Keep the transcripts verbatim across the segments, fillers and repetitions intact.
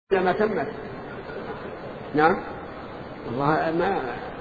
ما تمت. نعم والله ما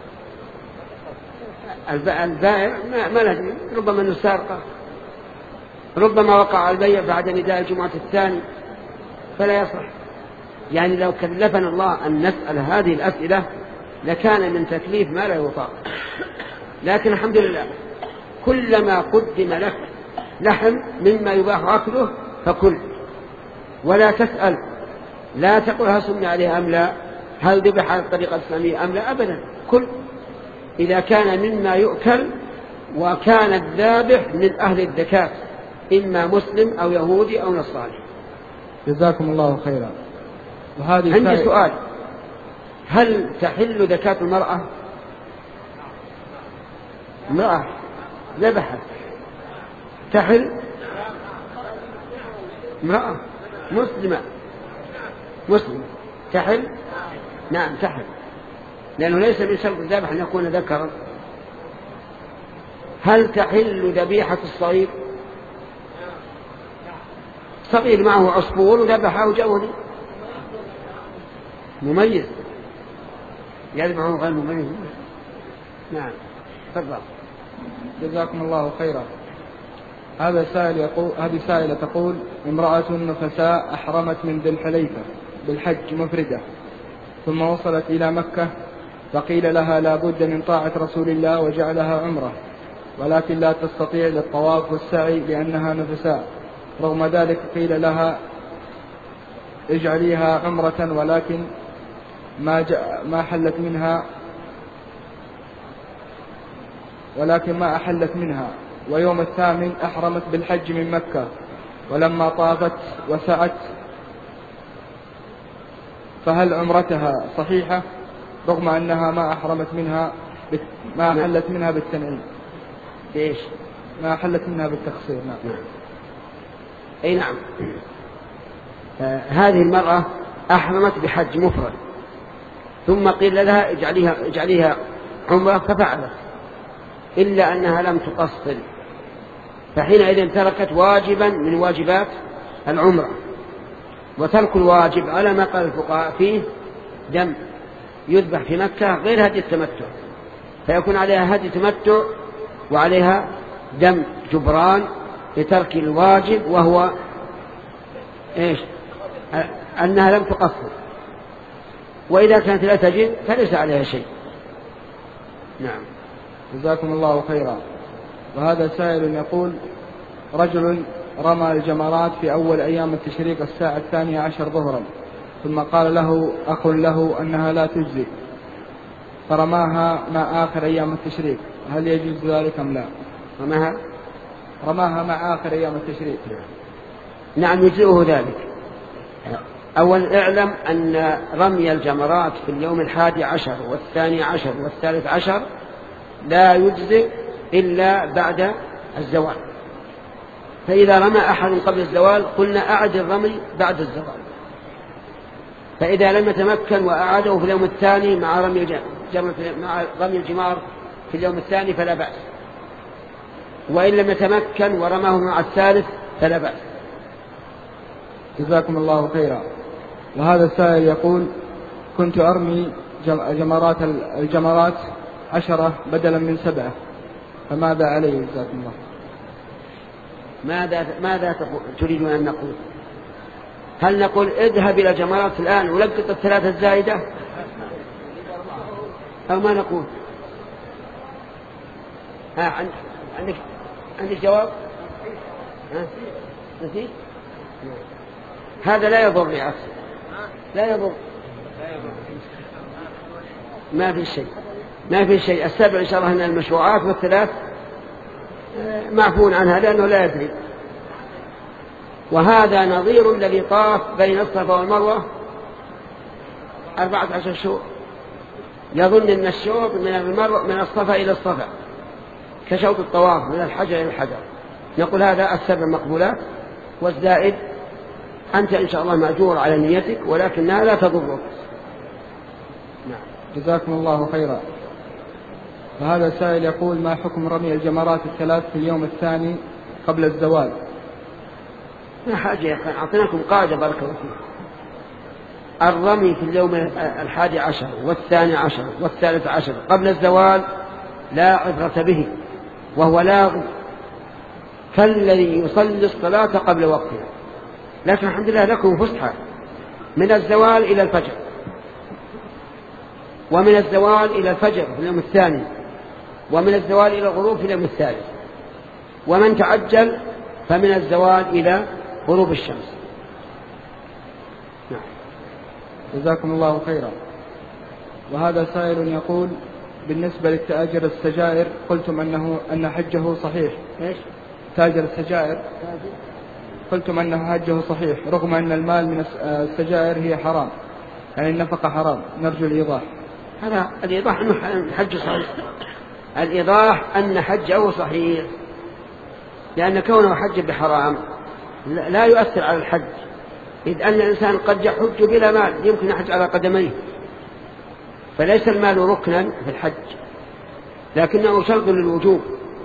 البائع ما, ما له، ربما انه سارقه، ربما وقع البيع بعد نداء الجمعة الثاني فلا يصح. يعني لو كلفنا الله أن نسأل هذه الأسئلة لكان من تكليف ما لا يطاق، لكن الحمد لله كلما قدم لك لحم مما يباح أكله فكل، ولا تسأل، لا تقل هل سمي عليه أم لا، هل ذبح على الطريقة الإسلامية أم لا، أبدا، كل إذا كان مما يؤكل وكان الذابح من أهل الزكاة إما مسلم أو يهودي أو نصراني. جزاكم الله خيرا. وهذه عندي سؤال، هل تحل زكاة المرأة؟ امرأة ذبحت تحل؟ امرأة مسلمة مسلمة تحل؟ نعم تحل، لأنه ليس من شرط الذبح أن يكون ذكرا. هل تحل ذبيحة الصغير؟ صغير معه عصفور وذبحه جودي مميز، يذبحه غير مميز. نعم تفضل. جزاكم الله خيرا. هذا سائل يقول، هذه سائلة تقول: امرأة نفساء أحرمت من ذي الحليفة بالحج مفردة، ثم وصلت إلى مكة فقيل لها لا بد من طاعة رسول الله وجعلها عمرة، ولكن لا تستطيع للطواف والسعي لأنها نفساء. رغم ذلك قيل لها اجعليها عمرة، ولكن ما, ما حلت منها ولكن ما أحلت منها، ويوم الثامن أحرمت بالحج من مكة، ولما طافت وسعت فهل عمرتها صحيحة رغم أنها ما أحرمت منها ما أحلت منها بالتنعيم؟ إيش؟ ما أحلت منها بالتقصير. نعم. أي نعم. آه هذه المرأة أحرمت بحج مفرد، ثم قيل لها اجعليها, اجعليها عمرة ففعلت، إلا أنها لم تقصر، فحينئذ تركت واجبا من واجبات العمرة. وترك الواجب على ما قال الفقهاء فيه دم يذبح في مكة غير هدي التمتع، فيكون عليها هدي تمتع وعليها دم جبران لترك الواجب، وهو إيش؟ أنها لم تقصر. وإذا كانت لا تجد فليس عليها شيء. نعم. جزاكم الله خيرا. وهذا سائل يقول: رجل رمى الجمرات في أول أيام التشريق الساعة الثانية عشر ظهرا، ثم قال له أخ له أنها لا تجزي، فرماها مع آخر أيام التشريق، هل يجوز ذلك أم لا؟ رماها رماها مع آخر أيام التشريق. نعم يجزئه ذلك. أول اعلم أن رمي الجمرات في اليوم الحادي عشر والثاني عشر والثالث عشر لا يجزئ إلا بعد الزوال، فإذا رمى أحد قبل الزوال قلنا أعد الرمي بعد الزوال، فإذا لم يتمكن وأعاده في اليوم الثاني مع رمي مع رمي الجمار في اليوم الثاني فلا بأس، وإن لم يتمكن ورماه مع الثالث فلا بأس. جزاكم الله خيرا. وهذا السائل يقول: كنت أرمي جمرات الجمرات عشرة بدلا من سبعة، فماذا عليه؟ جزاكم الله. ماذا ماذا تريدون أن نقول؟ هل نقول اذهب إلى جمرات الآن ولقط الثلاثة الزائدة، أو ما نقول؟ ها عندك عندك جواب؟ ها نسيت؟ هذا لا يضر يا أخي، لا يضر، ما في شيء ما في شيء. السبع إن شاء الله من المشروعات، والثلاث معفون عنها لأنه لا يدري. وهذا نظير الذي طاف بين الصفا والمروة أربعة عشر شوط، يظن أن الشوط من المروة من الصفا إلى الصفا كشوط الطواف من الحجر إلى الحجر. نقول هذا السبع مقبولات، والزائد أنت إن شاء الله مأجور على نيتك، ولكنها لا تضرك. نعم. جزاكم الله خيرا. وهذا سائل يقول: ما حكم رمي الجمرات الثلاث في اليوم الثاني قبل الزوال؟ ما حاجة يا أخي، أعطيناكم قاعدة بارك الله فيك. الرمي في اليوم الحادي عشر والثاني عشر والثالث عشر قبل الزوال لا عبرة به، وهو لاغ كالذي يصلي الصلاة قبل وقتها. لكن الحمد لله لكم فسحة من الزوال إلى الفجر، ومن الزوال إلى الفجر في اليوم الثاني، ومن الزوال إلى الغروب في اليوم الثالث، ومن تعجل فمن الزوال إلى غروب الشمس. نعم. جزاكم الله خيرا. وهذا سائل يقول بالنسبة للتاجر السجائر قلتم أنه أن حجه صحيح. إيش؟ تاجر السجائر قلتم أنه حجه صحيح رغم أن المال من السجائر هي حرام، يعني النفقة حرام. نرجو الإيضاح. هذا الإيضاح أنه حج صحيح. الإيضاح أن حجه صحيح، لأن كونه حج بحرام لا يؤثر على الحج، إذ أن الإنسان قد يحج بلا مال، يمكن يحج على قدميه، فليس المال ركنا في الحج، لكنه شرط للوجوب.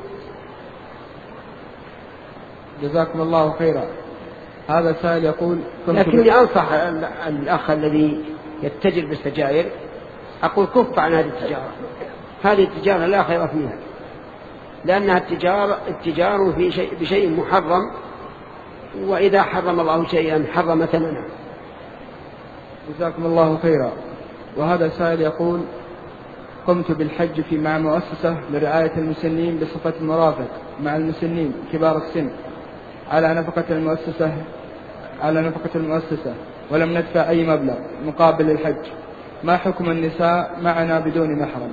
جزاكم الله خيرا. هذا سائل يقول لكني أنصح الأخ الذي يتجر بالسجائر، أقول كف عن هذه التجارة. هذه التجارة لا خير فيها، لأنها التجارة التجار في شيء بشيء محرم، وإذا حرم الله شيئا حرم ثمنه. جزاكم الله خيرا. وهذا سائل يقول قمت بالحج في مع مؤسسة لرعاية المسنين بصفة مرافق مع المسنين كبار السن على نفقة المؤسسة على نفقة المؤسسة ولم ندفع أي مبلغ مقابل الحج. ما حكم النساء معنا بدون محرم؟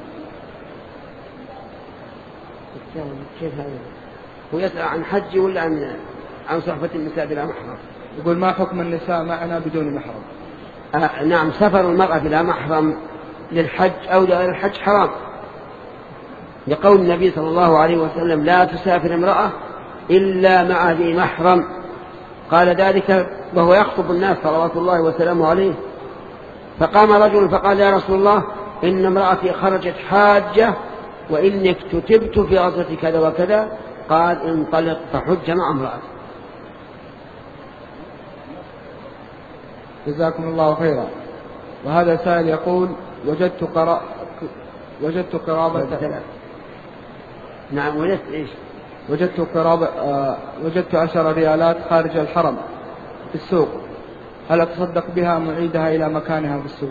كيف هذا؟ هو يسأل عن حج ولا عن عن صحبة النساء بلا محرم؟ يقول ما حكم النساء معنا بدون محرم؟ آه نعم، سفر المرأة بلا محرم للحج أو لغير الحج حرام، لقول النبي صلى الله عليه وسلم لا تسافر امرأة إلا مع ذي محرم. قال ذلك وهو يخطب الناس صلوات الله وسلامه عليه، فقام رجل فقال يا رسول الله إن امرأتي خرجت حاجة وإني اكتتبت في غزوة كذا وكذا. قال انطلق فحج مع امرأتي. جزاكم الله خيرا. وهذا سائل يقول وجدت قراء وجدت قرابة نعم وجدت إيش؟ وجدت قرابة آه وجدت عشر ريالات خارج الحرم في السوق، هل أتصدق بها معيدها إلى مكانها في السوق؟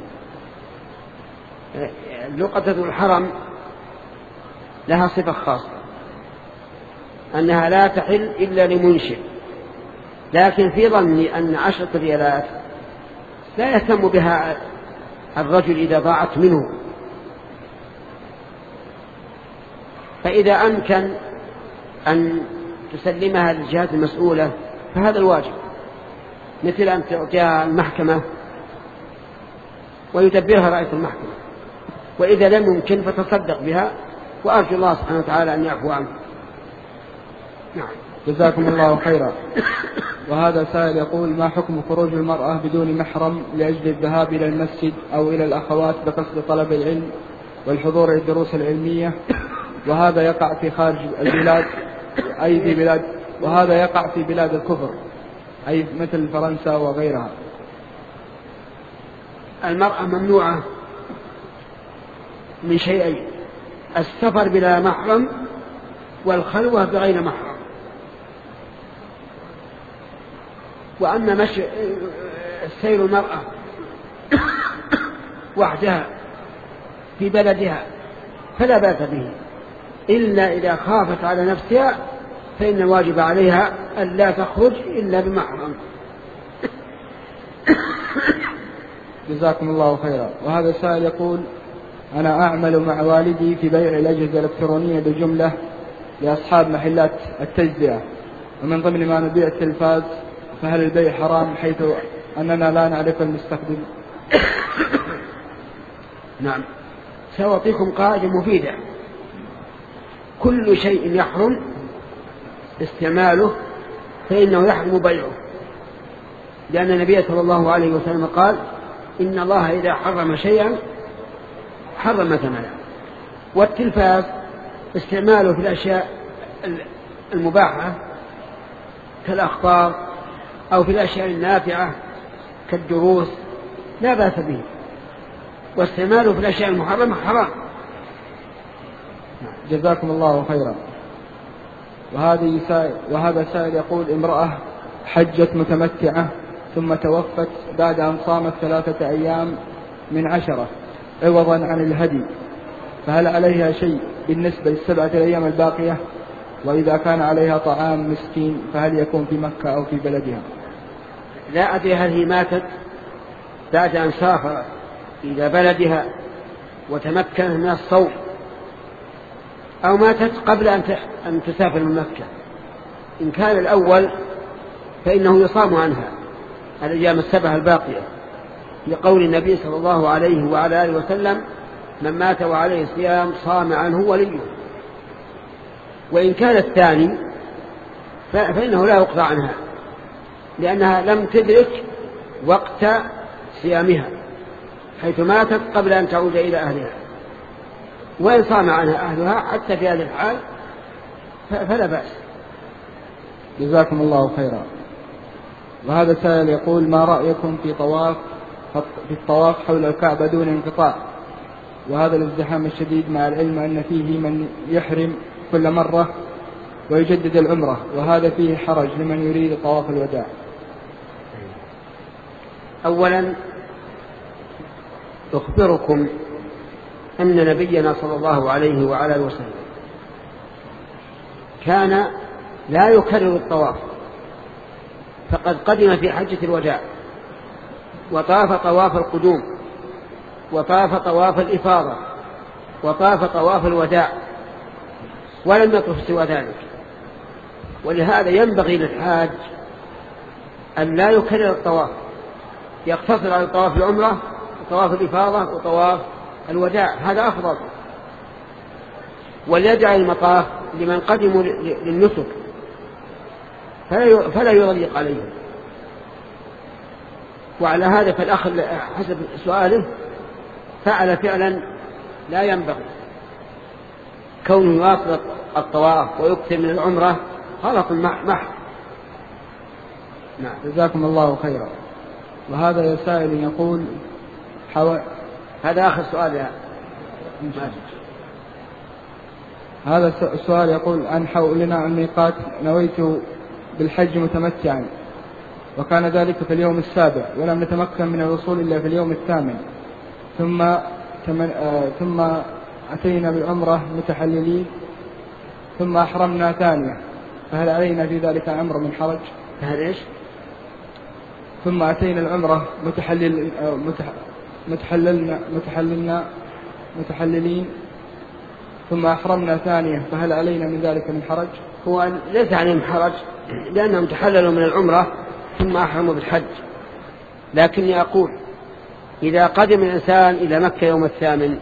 لقطة الحرم لها صفة خاصة أنها لا تحل إلا لمنشئ، لكن في ظني أن عشرة ريالات لا يهتم بها الرجل إذا ضاعت منه، فإذا أمكن أن تسلمها للجهات المسؤولة فهذا الواجب، مثل أن تعطيها المحكمة ويدبرها رئيس المحكمة، وإذا لم يمكن فتصدق بها، وأرجو الله سبحانه وتعالى أن يعفو عنه. نعم. جزاكم الله خيرا. وهذا سائل يقول ما حكم خروج المرأة بدون محرم لأجل الذهاب إلى المسجد أو إلى الأخوات بقصد طلب العلم والحضور للدروس العلمية، وهذا يقع في خارج البلاد أي في بلاد وهذا يقع في بلاد الكفر أي مثل فرنسا وغيرها؟ المرأة ممنوعة من شيئين: السفر بلا محرم والخلوة بغير محرم. وأما مشي سير المرأة وحدها في بلدها فلا بأس به، إلا إذا خافت على نفسها فإن الواجب عليها أن لا تخرج إلا بمحرم. جزاكم الله خيرا. وهذا السائل يقول أنا أعمل مع والدي في بيع الأجهزة الإلكترونية بالجملة لأصحاب محلات التجزئة، ومن ضمن ما نبيع التلفاز، فهل البيع حرام حيث أننا لا نعرف المستخدم؟ نعم، سأعطيكم قاعدة مفيدة: كل شيء يحرم استعماله فإنه يحرم بيعه، لأن النبي صلى الله عليه وسلم قال إن الله إذا حرم شيئا حرم ثمنه. والتلفاز استعماله في الأشياء المباحة كالأخبار أو في الأشياء النافعة كالدروس لا بأس به، واستعماله في الأشياء المحرمة حرام. جزاكم الله خيرا. وهذه سائل وهذا سائل يقول امرأة حجت متمتعة ثم توفت بعد أن صامت ثلاثة أيام من عشرة عوضا عن الهدي، فهل عليها شيء بالنسبة للسبعة الأيام الباقية؟ وإذا كان عليها طعام مسكين فهل يكون في مكة أو في بلدها؟ لا أدري هل هي ماتت بعد أن سافر إلى بلدها وتمكن من الصوم، أو ماتت قبل أن تسافر من مكة. إن كان الأول فإنه يصام عنها الأيام السبعة الباقية، لقول النبي صلى الله عليه وعلى آله وسلم: من مات وعليه صيام صام عنه وليه. وإن كان الثاني فإنه لا يقضى عنها، لأنها لم تدرك وقت صيامها، حيث ماتت قبل أن تعود إلى أهلها. وإن صام عنها أهلها حتى في هذه الحال فلا بأس. جزاكم الله خيرا. وهذا سائل يقول: ما رأيكم في طواف في الطواف حول الكعبة دون انقطاع، وهذا الازدحام الشديد، مع العلم أن فيه من يحرم كل مرة ويجدد العمرة، وهذا فيه حرج لمن يريد طواف الوداع؟ أولا أخبركم أن نبينا صلى الله عليه وعلى آله وسلم كان لا يكرر الطواف، فقد قدم في حجة الوداع وطاف طواف القدوم وطاف طواف الإفاضة وطاف طواف الوداع ولم يطف سوى ذلك. ولهذا ينبغي للحاج أن لا يكرر الطواف، يقتصر على طواف العمرة وطواف الإفاضة وطواف الوداع، هذا أفضل. وليجعل المطاف لمن قدموا للنسك فلا يضيق عليهم. وعلى هذا فالأخ حسب سؤاله فعل فعلا لا ينبغي، كونه يواصل الطواف ويكثر من العمرة غلط محض. نعم. جزاكم الله خيرا. وهذا سائل يقول حو... هذا آخر سؤال يا هذا السؤال يقول: عن حولنا عن ميقات نويت بالحج متمتعا، وكان ذلك في اليوم السابع، ولم نتمكن من الوصول إلا في اليوم الثامن، ثم تمن... آه... ثم أتينا بالعمرة متحللين، ثم أحرمنا ثانية، فهل علينا في ذلك عمرة من حرج؟ فهل إيش؟ ثم أتينا العمرة متحلل متح... متحللنا متحللنا متحللين ثم أحرمنا ثانية، فهل علينا من ذلك من حرج؟ هو ليس عليهم حرج، لأنهم تحللوا من العمرة ثم أحرموا بالحج. لكني أقول إذا قدم الإنسان إلى مكة يوم الثامن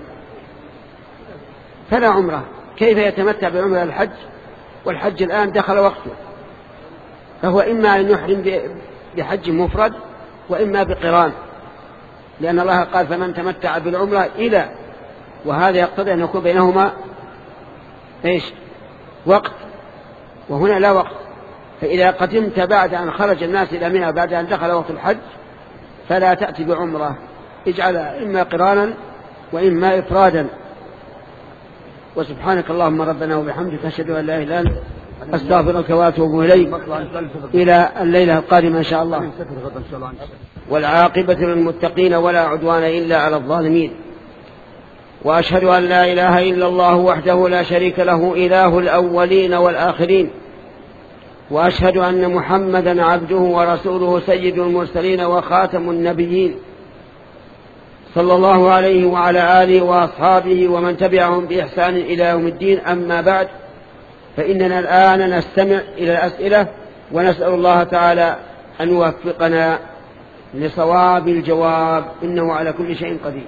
فلا عمرة، كيف يتمتع بعمرة الحج والحج الآن دخل وقته؟ فهو إما أن يحرم بحج مفرد وإما بقران، لأن الله قال: فمن تمتع بالعمرة إلى، وهذا يقتضي أن يكون بينهما إيش؟ وقت، وهنا لا وقت. فإذا قدمت بعد أن خرج الناس إلى منى بعد أن دخل وقت الحج فلا تأتي بعمرة، اجعلها إما قرانا وإما إفرادا. وسبحانك اللهم ربنا وبحمدك أشهد أن لا إله إلا أنت أستغفرك وأتوب إليك. إلى الليلة القادمة إن شاء الله. والعاقبة للمتقين ولا عدوان إلا على الظالمين. وأشهد أن لا إله إلا الله وحده لا شريك له إله الأولين والآخرين، وأشهد أن محمدا عبده ورسوله سيد المرسلين وخاتم النبيين، صلى الله عليه وعلى آله وأصحابه ومن تبعهم بإحسان إلى يوم الدين. أما بعد، فإننا الآن نستمع إلى الأسئلة، ونسأل الله تعالى أن يوفقنا لصواب الجواب، إنه على كل شيء قدير.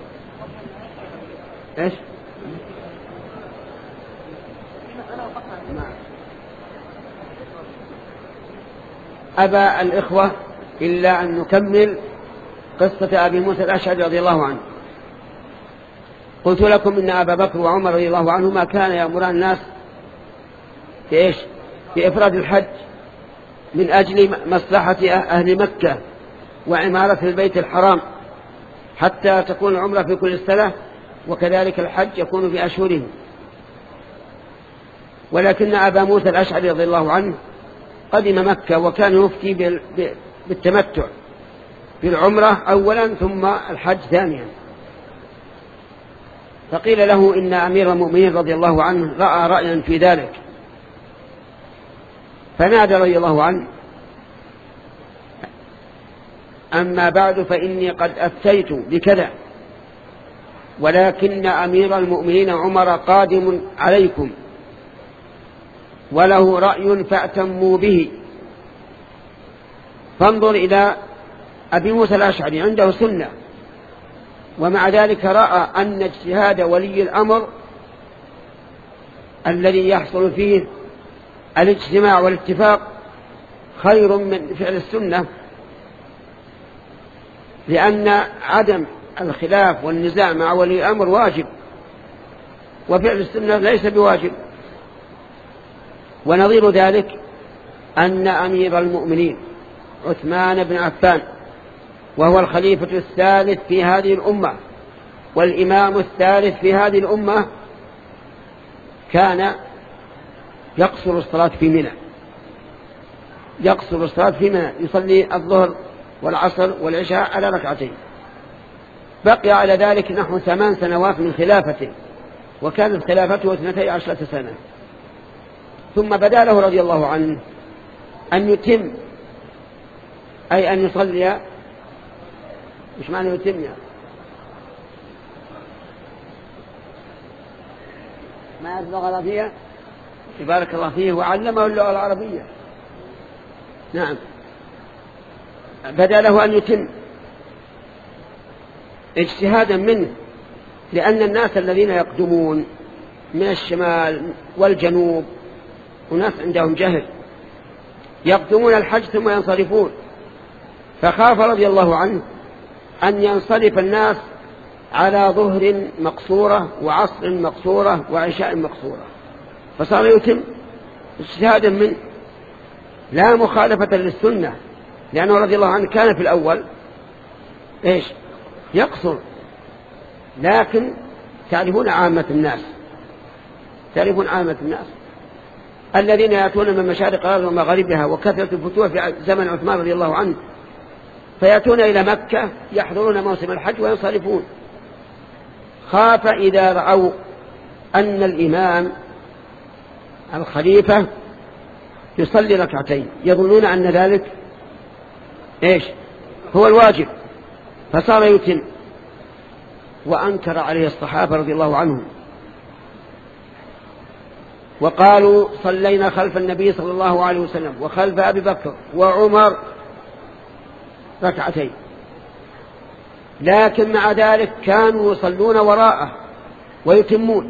إيش؟ أبى الإخوة إلا أن نكمل قصة أبي موسى الأشعري رضي الله عنه. قلت لكم إن أبا بكر وعمر رضي الله عنهما كان يأمران الناس بإيش؟ بإفراد الحج من أجل مصلحة أهل مكة وعمارة البيت الحرام حتى تكون العمرة في كل سنة، وكذلك الحج يكون في أشهره. ولكن أبا موسى الأشعري رضي الله عنه قدم مكة وكان يفتي بالتمتع بالعمرة أولا ثم الحج ثانيا، فقيل له إن أمير المؤمنين رضي الله عنه رأى رأيا في ذلك، فنادى رضي الله عنه: أما بعد فإني قد أفتيت بكذا، ولكن أمير المؤمنين عمر قادم عليكم وله رأي فأتموا به. فانظر إلى أبي موسى الأشعري، عنده سنة، ومع ذلك رأى أن اجتهاد ولي الأمر الذي يحصل فيه الاجتماع والاتفاق خير من فعل السنة، لأن عدم الخلاف والنزاع مع ولي الأمر واجب، وفعل السنة ليس بواجب. ونظير ذلك أن أمير المؤمنين عثمان بن عفان، وهو الخليفة الثالث في هذه الأمة والإمام الثالث في هذه الأمة، كان يقصر الصلاة في منى، يقصر الصلاة في منى، يصلي الظهر والعصر والعشاء على ركعتين. بقي على ذلك نحو ثمان سنوات من خلافته، وكانت خلافته اثنتي عشرة سنة. ثم بدا له رضي الله عنه أن يتم، أي أن يصلي. مش معنى يتم يعني ما يعرف اللغة العربية؟ بارك الله فيه وعلمه اللغة العربية. نعم، بدا له أن يتم اجتهادا منه، لأن الناس الذين يقدمون من الشمال والجنوب وناس عندهم جهل، يقدمون الحج ثم ينصرفون، فخاف رضي الله عنه أن ينصرف الناس على ظهر مقصورة وعصر مقصورة وعشاء مقصورة، فصار يتم اجتهادا منه لا مخالفة للسنة، لأنه رضي الله عنه كان في الأول إيش يقصر. لكن تعرفون عامة الناس، تعرفون عامة الناس الذين يأتون من مشارق الأرض ومغاربها، وكثرة الفتوح في زمن عثمان رضي الله عنه، فيأتون إلى مكة يحضرون موسم الحج وينصرفون. خاف إذا رأوا أن الإمام الخليفة يصلي ركعتين يظنون أن ذلك إيش هو الواجب، فصار يتم. وأنكر عليه الصحابة رضي الله عنهم وقالوا: صلينا خلف النبي صلى الله عليه وسلم وخلف أبي بكر وعمر ركعتين، لكن مع ذلك كانوا يصلون وراءه ويتمون،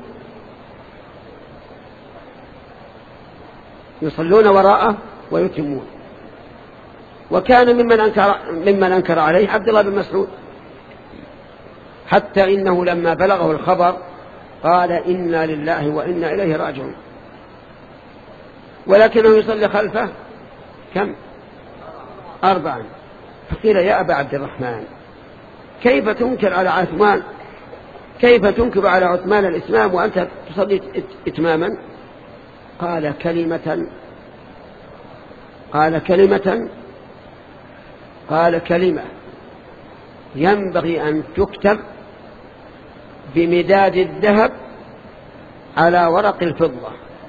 يصلون وراءه ويتمون. وكان ممن أنكر, ممن أنكر عليه عبد الله بن مسعود، حتى إنه لما بلغه الخبر قال: إنا لله وإنا إليه راجعون. ولكنه يصلي خلفه كم؟ أربعا. فقيل: يا أبا عبد الرحمن، كيف تنكر على عثمان، كيف تنكر على عثمان الإسلام وأنت تصلي إتماما؟ قال كلمة قال كلمة قال كلمة ينبغي أن تكتب بمداد الذهب على ورق الفضة.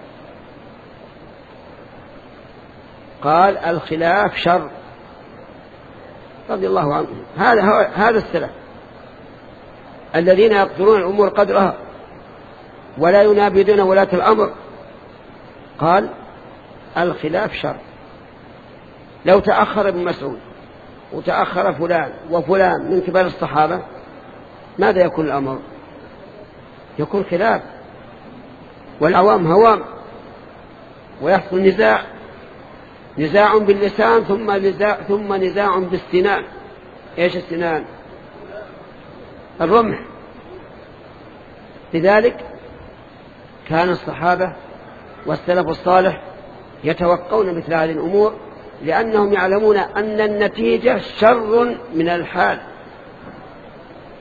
قال: الخلاف شر. رضي الله عنه. هذا هذا السلف الذين يقدرون الأمور قدرها ولا ينابذون ولاة الأمر. قال: الخلاف شر. لو تأخر ابن مسعود وتأخر فلان وفلان من كبار الصحابة، ماذا يكون الأمر؟ يكون خلاف، والعوام هوام، ويحصل نزاع، نزاع باللسان ثم نزاع, ثم نزاع بالسنان. إيش السنان؟ الرمح. لذلك كان الصحابة والسلف الصالح يتوقون مثل هذه الأمور، لأنهم يعلمون أن النتيجة شر من الحال.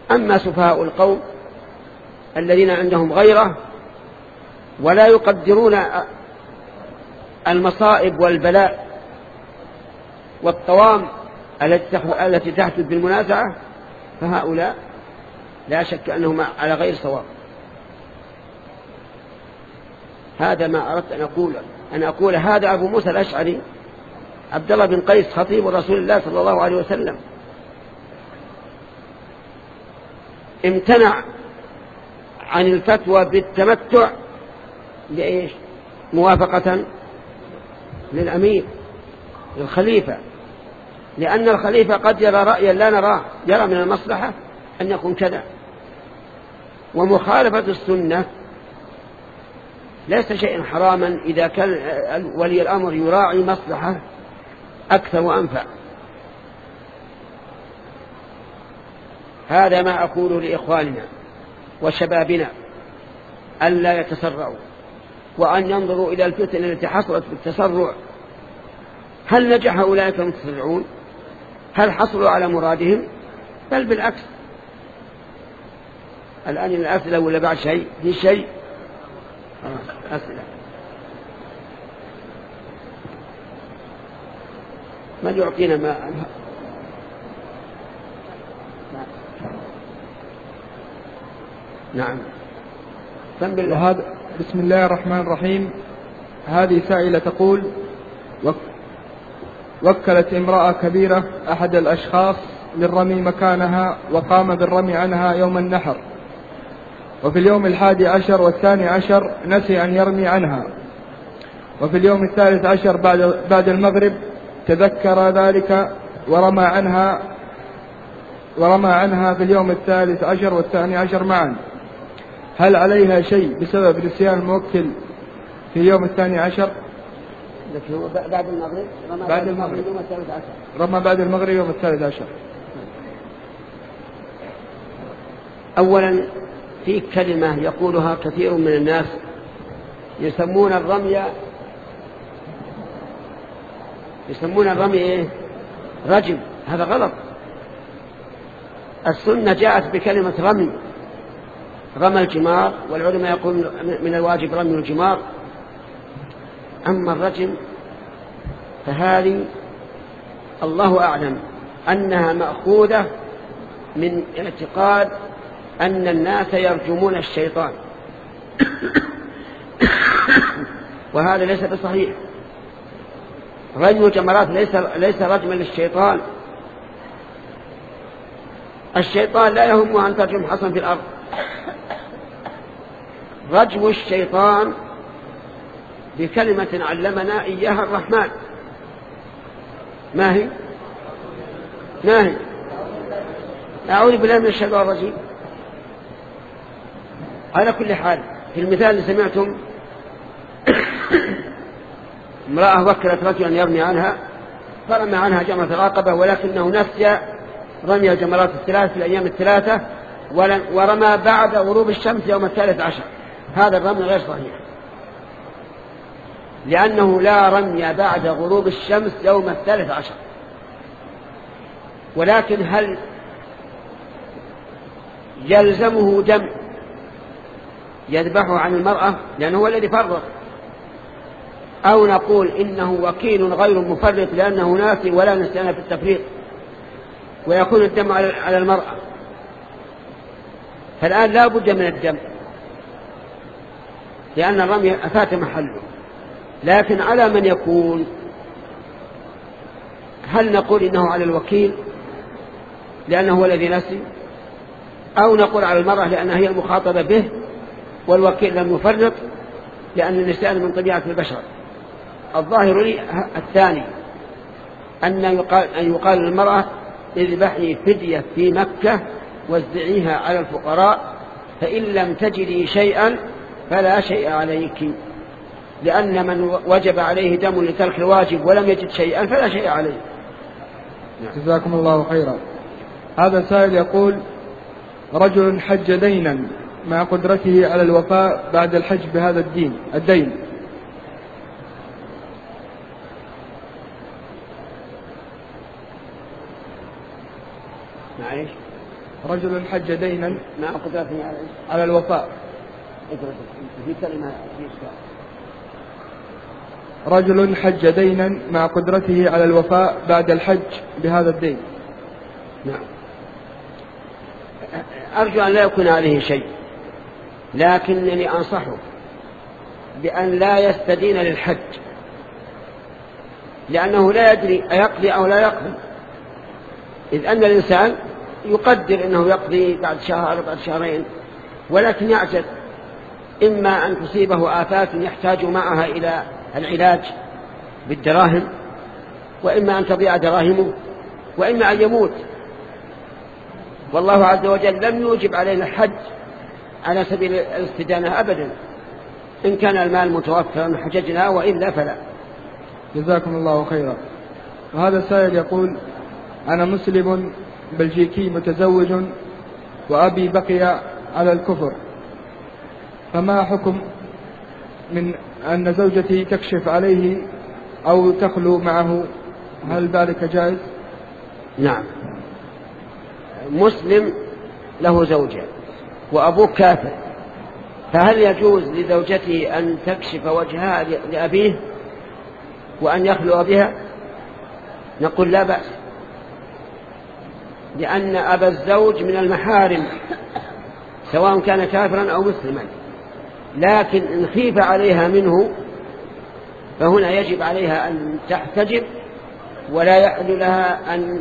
أما سفهاء القوم الذين عندهم غيرة ولا يقدرون المصائب والبلاء والطوام التي تحدث بالمنازعة، فهؤلاء لا شك أنهم على غير صواب. هذا ما أردت أن أقول أن أقول هذا أبو موسى الأشعري عبد الله بن قيس خطيب رسول الله صلى الله عليه وسلم امتنع عن الفتوى بالتمتع لإيش؟ موافقة للأمير للخليفة، لأن الخليفة قد يرى رأيا لا نراه، يرى من المصلحة أن يكون كذا. ومخالفة السنة ليس شيئا حراما إذا كان ولي الأمر يراعي مصلحة أكثر وأنفع. هذا ما أقول لإخواننا وشبابنا ألا يتسرعوا، وأن ينظروا إلى الفتن التي حصلت بالتسرع. هل نجح أولئك المتسرعون؟ هل حصلوا على مرادهم؟ بل بالعكس. الآن الأسئلة ولا بعد شيء؟ في شيء؟ أسئلة. من يعطينا ما نعم. وهذا بسم الله الرحمن الرحيم. هذه سائلة تقول: وكلت امرأة كبيرة أحد الأشخاص للرمي مكانها وقام بالرمي عنها يوم النحر، وفي اليوم الحادي عشر والثاني عشر نسي أن يرمي عنها، وفي اليوم الثالث عشر بعد, بعد المغرب تذكر ذلك ورمى عنها ورمى عنها في اليوم الثالث عشر والثاني عشر معا. هل عليها شيء بسبب نسيان الموكل في اليوم الثاني عشر؟ بعد المغرب رمى بعد المغرب يوم الثالث عشر رمى بعد المغرب يوم الثالث عشر. أولا في كلمة يقولها كثير من الناس يسمون الرمي يسمون الرمي إيه؟ رجم. هذا غلط. السنة جاءت بكلمة رمي، رمى الجمار، والعلماء يقولون من الواجب رمي الجمار. أما الرجم فهذه الله أعلم أنها مأخوذة من اعتقاد أن الناس يرجمون الشيطان وهذا ليس بصحيح. رجم الجمرات ليس, ليس رجما للشيطان. الشيطان لا يهمه أن ترجم حصن في الأرض. رجم الشيطان بكلمة علمنا إياها الرحمن. ما هي؟ ما هي؟ أعوذ بالله من الشيطان الرجيم. على كل حال في المثال اللي سمعتم امرأة وكلت رجلا يرمي عنها فرمى عنها جمرة العقبة، ولكنه نسي رمي الجمرات الثلاث في الأيام الثلاثة ورمى بعد غروب الشمس يوم الثالث عشر. هذا الرمي غير صحيح، لأنه لا رمي بعد غروب الشمس يوم الثالث عشر. ولكن هل يلزمه دم يذبحه عن المرأة لأنه هو الذي فرط، أو نقول إنه وكيل غير مفرط لأنه ناسي ولا نسيان في التفريط ويكون الدم على المرأة؟ فالآن لا بد من الدم لأن الرمي أفات محله. لكن على من يكون؟ هل نقول إنه على الوكيل لأنه هو الذي نسي، أو نقول على المرأة لأنها هي المخاطبة به والوكيل لم يفرط لأن النسيان من طبيعة البشر؟ الظاهر لي الثاني، أن يقال, أن يقال للمرأة اذبحي فدية في مكة وازدعيها على الفقراء، فإن لم تجدي شيئا فلا شيء عليك، لأن من وجب عليه دم لترك الواجب ولم يجد شيئا فلا شيء عليه. جزاكم الله خيرا. هذا سائل يقول: رجل حج دينا مع قدرته على الوفاء بعد الحج بهذا الدين الدين، معيش رجل حج دينا مع قدرته على على الوفاء. في كلمة في رجل حج دينا مع قدرته على الوفاء بعد الحج بهذا الدين. نعم. أرجو أن لا يكون عليه شيء، لكنني أنصحه بأن لا يستدين للحج، لأنه لا يدري أيقضي أو لا يقضي، إذ أن الإنسان يقدر أنه يقضي بعد شهر بعد شهرين، ولكن يعجز، إما أن تصيبه آفات يحتاج معها إلى العلاج بالدراهم، وإما أن تضيع دراهمه، وإما أن يموت. والله عز وجل لم يوجب علينا الحج على سبيل الاستدانة أبدا، إن كان المال متوفرا حججنا، وإلا فلا. جزاكم الله خيرا. وهذا السائل يقول: أنا مسلم بلجيكي متزوج وأبي بقي على الكفر، فما حكم من أن زوجتي تكشف عليه أو تخلو معه؟ هل ذلك جائز؟ نعم. مسلم له زوجة وأبوه كافر، فهل يجوز لزوجته أن تكشف وجهها لأبيه وأن يخلو بها؟ نقول لا بأس، لأن أبا الزوج من المحارم سواء كان كافرا أو مسلما، لكن إن خيف عليها منه فهنا يجب عليها أن تحتجب، ولا يحل لها أن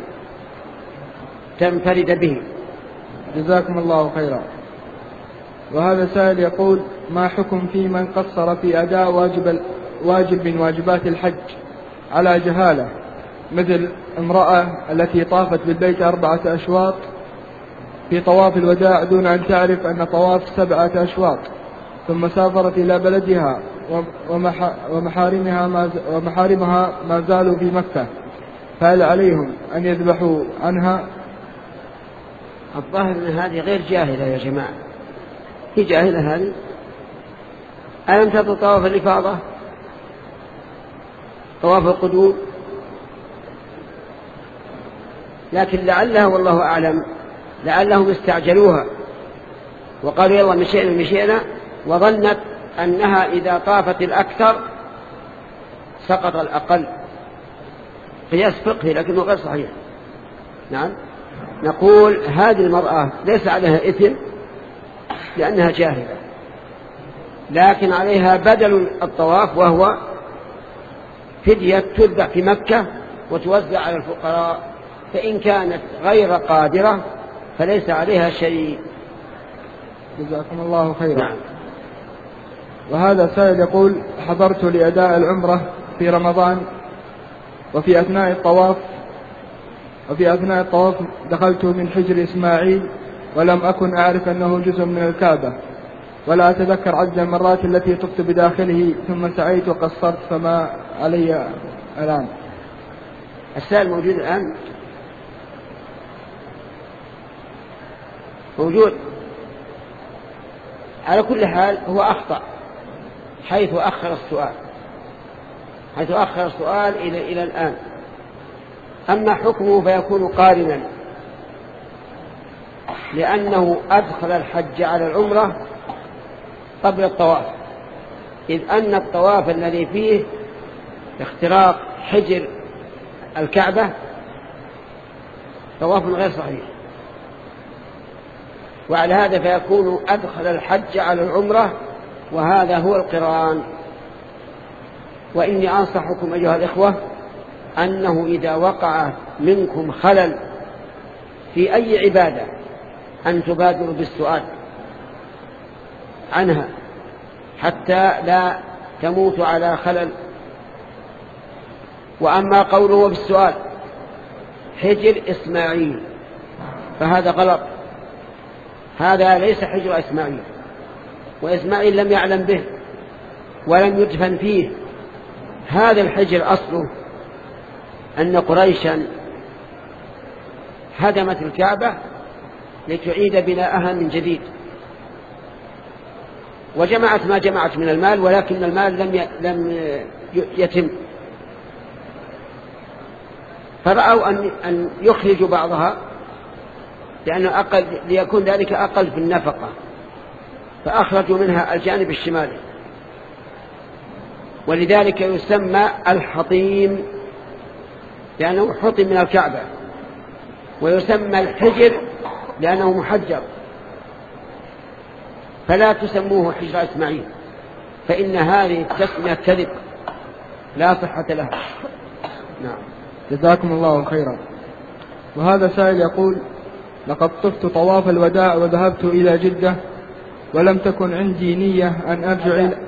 تنفرد به. جزاكم الله خيرا. وهذا سائل يقول: ما حكم في من قصر في أداء واجب واجب من واجبات الحج على جهالة، مثل امرأة التي طافت بالبيت أربعة أشواط في طواف الوداع دون أن تعرف أن طواف سبعة أشواط، ثم سافرت إلى بلدها ومحارمها ما ومحارمها ما زالوا في مكة، فهل عليهم أن يذبحوا عنها؟ الظاهر أن هذه غير جاهلة يا جماعة. هي جاهلة هذه؟ ألم تطوف طواف الإفاضة، طواف القدوم؟ لكن لعلها والله أعلم لعلهم استعجلوها وقالوا يلا مشينا مشينا، وظنت أنها إذا طافت الأكثر سقط الأقل. قياس فقهي لكنه غير صحيح. نعم. نقول هذه المرأة ليس عليها إثم لأنها جاهلة، لكن عليها بدل الطواف، وهو فدية تذبح في مكة وتوزع على الفقراء، فإن كانت غير قادرة فليس عليها شيء. جزاكم الله خيرا. نعم. وهذا سائل يقول: حضرت لأداء العمرة في رمضان، وفي أثناء الطواف وفي أثناء الطواف دخلت من حجر إسماعيل، ولم أكن أعرف أنه جزء من الكعبة، ولا أتذكر عدد المرات التي طفت بداخله، ثم سعيت وقصرت، فما علي الآن؟ السائل موجود الآن؟ موجود. على كل حال هو أخطأ حيث أخر السؤال حيث أخر السؤال إلى إلى الآن. أما حكمه فيكون قارنا، لأنه أدخل الحج على العمرة قبل الطواف، إذ أن الطواف الذي فيه اختراق حجر الكعبة طواف غير صحيح، وعلى هذا فيكون أدخل الحج على العمرة، وهذا هو القران. وإني أنصحكم أيها الإخوة أنه إذا وقع منكم خلل في أي عبادة أن تبادروا بالسؤال عنها حتى لا تموت على خلل. وأما قوله بالسؤال حجر إسماعيل فهذا غلط، هذا ليس حجر إسماعيل، وإسماعيل لم يعلم به ولم يدفن فيه. هذا الحجر أصله أن قريشا هدمت الكعبة لتعيد بناءها من جديد، وجمعت ما جمعت من المال، ولكن المال لم لم يتم، فرأوا أن أن يخرجوا بعضها لأنه أقل ليكون ذلك أقل في النفقة، فأخرجوا منها الجانب الشمالي، ولذلك يسمى الحطيم لأنه حطم من الكعبة، ويسمى الحجر لأنه محجر، فلا تسموه حجر إسماعيل، فإن هذه التسمية كذب لا صحة لها. نعم. جزاكم الله خيرا. وهذا سائل يقول: لقد طفت طواف الوداع وذهبت إلى جدة ولم تكن عندي نية أن أرجع إلى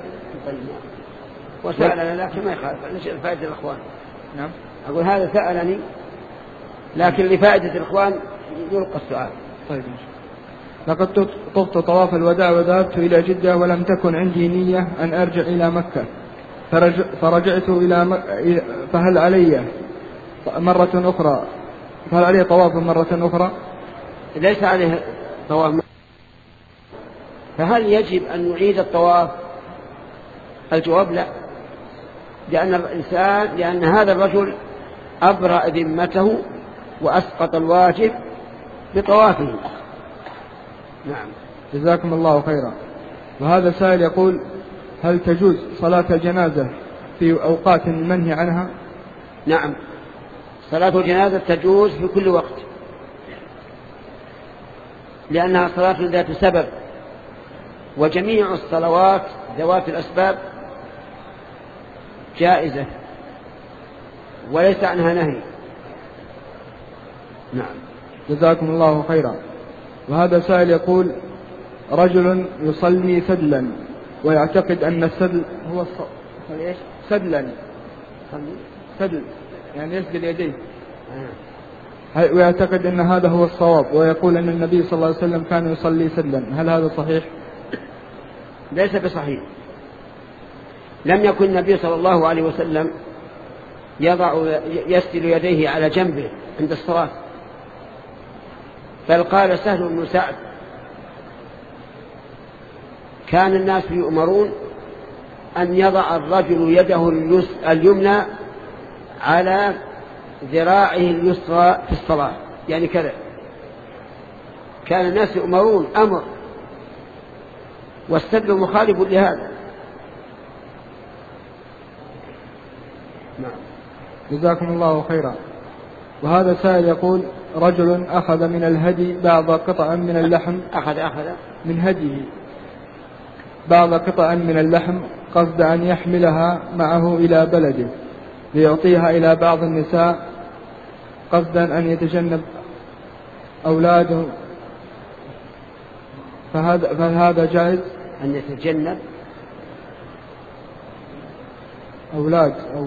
وسألنا لكن ما يخالف لفائدة الإخوان. نعم. أقول هذا سألني لكن لفائدة الإخوان يلقى السؤال. طيب. لقد طفت طواف الوداع وذهبت إلى جدة ولم تكن عندي نية أن أرجع إلى مكة، فرج... فرجعت إلى م... فهل علي مرة أخرى فهل علي طواف مرة أخرى؟ ليس عليه طواف. فهل يجب أن نعيد الطواف؟ الجواب لا، لأن الإنسان لأن هذا الرجل أبرأ ذمته وأسقط الواجب بطوافه. نعم. جزاكم الله خيرا. وهذا سائل يقول: هل تجوز صلاة الجنازة في أوقات المنهي عنها؟ نعم، صلاة الجنازة تجوز في كل وقت، لأنها صلاة ذات سبب، وجميع الصلوات ذوات الأسباب جائزة وليس عنها نهي. نعم. جزاكم الله خيرا. وهذا سائل يقول: رجل يصلي سدلا ويعتقد أن السدل هو الص... سدلا سدل يعني يسدل يديه آه. ويعتقد أن هذا هو الصواب، ويقول أن النبي صلى الله عليه وسلم كان يصلي سدلا، هل هذا صحيح؟ ليس بصحيح. لم يكن النبي صلى الله عليه وسلم يضع يسدل يديه على جنبه عند الصلاة، بل قال سهل بن سعد: كان الناس يؤمرون أن يضع الرجل يده اليمنى على ذراعه اليسرى في الصلاة، يعني كذا كان الناس يؤمرون أمر، والسدل مخالف لهذا. نعم. جزاكم الله خيرا. وهذا سائل يقول: رجل أخذ من الهدي بعض قطعا من اللحم أخذ أخذ من هديه بعض قطعا من اللحم قصد أن يحملها معه إلى بلده ليعطيها إلى بعض النساء قصدا أن يتجنب أولاده، فهذا فهذا جائز؟ أن يتجنب أولاد أو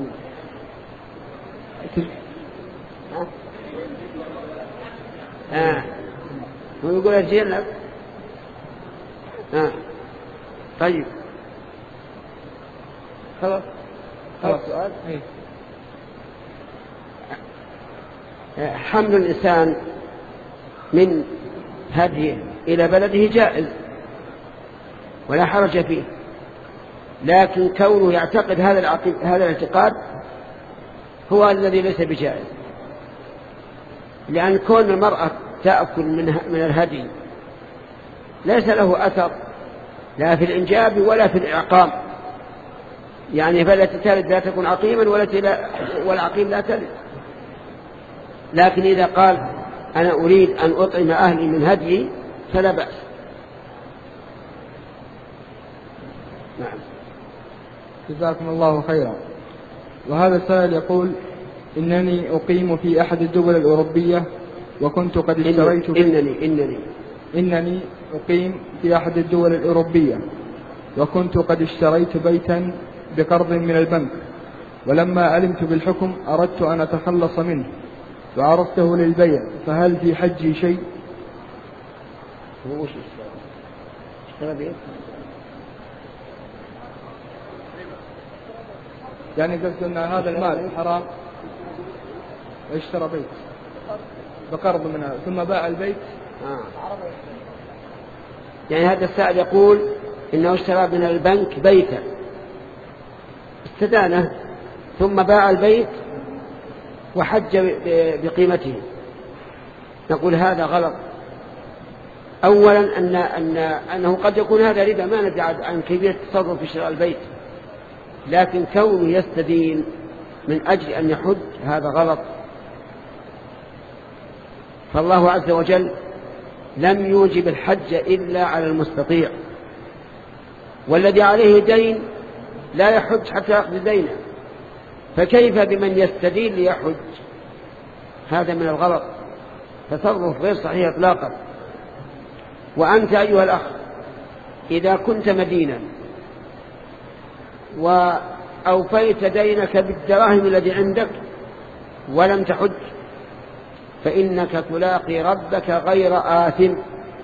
آه. ويقول يتجنب آه. طيب خلاص خلاص سؤال. حمل الإنسان من هديه إلى بلده جائز ولا حرج فيه، لكن كونه يعتقد هذا هذا الاعتقاد هو الذي ليس بجائز، لأن كون المرأة تأكل من من الهدي ليس له أثر لا في الإنجاب ولا في الإعقام، يعني فالتي تلد لا تكون عقيما والعقيم لا تلد. لكن إذا قال أنا أريد أن أطعم أهلي من هدي فلا بأس. نعم. جزاكم الله خيرا. وهذا السائل يقول: إنني أقيم في أحد الدول الأوروبية وكنت قد اشتريت إنني إنني إنني أقيم في أحد الدول الأوروبية وكنت قد اشتريت بيتا بقرض من البنك، ولما علمت بالحكم أردت أن أتخلص منه وعرضته للبيع، فهل في حجي شيء؟ هو اشترى بيت يعني قصد أن هذا المال حرام واشترى بيت بقرض منها ثم باع البيت. آه. يعني هذا السائل يقول إنه اشترى من البنك بيتا استدانه ثم باع البيت وحج بقيمته، نقول هذا غلط أولا أن أن أنه قد يكون هذا ربا، ما ندري عن كيفية التصرف في شراء البيت، لكن كونه يستدين من أجل أن يحج هذا غلط. فالله عز وجل لم يوجب الحج إلا على المستطيع، والذي عليه دين لا يحج حتى يقضي دينه، فكيف بمن يستدين ليحج؟ هذا من الغلط، تصرف غير صحيح إطلاقا. وأنت أيها الأخ إذا كنت مدينا وأوفيت دينك بالدراهم الذي عندك ولم تحج فإنك تلاقي ربك غير آثم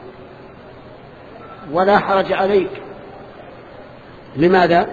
ولا حرج عليك. لماذا؟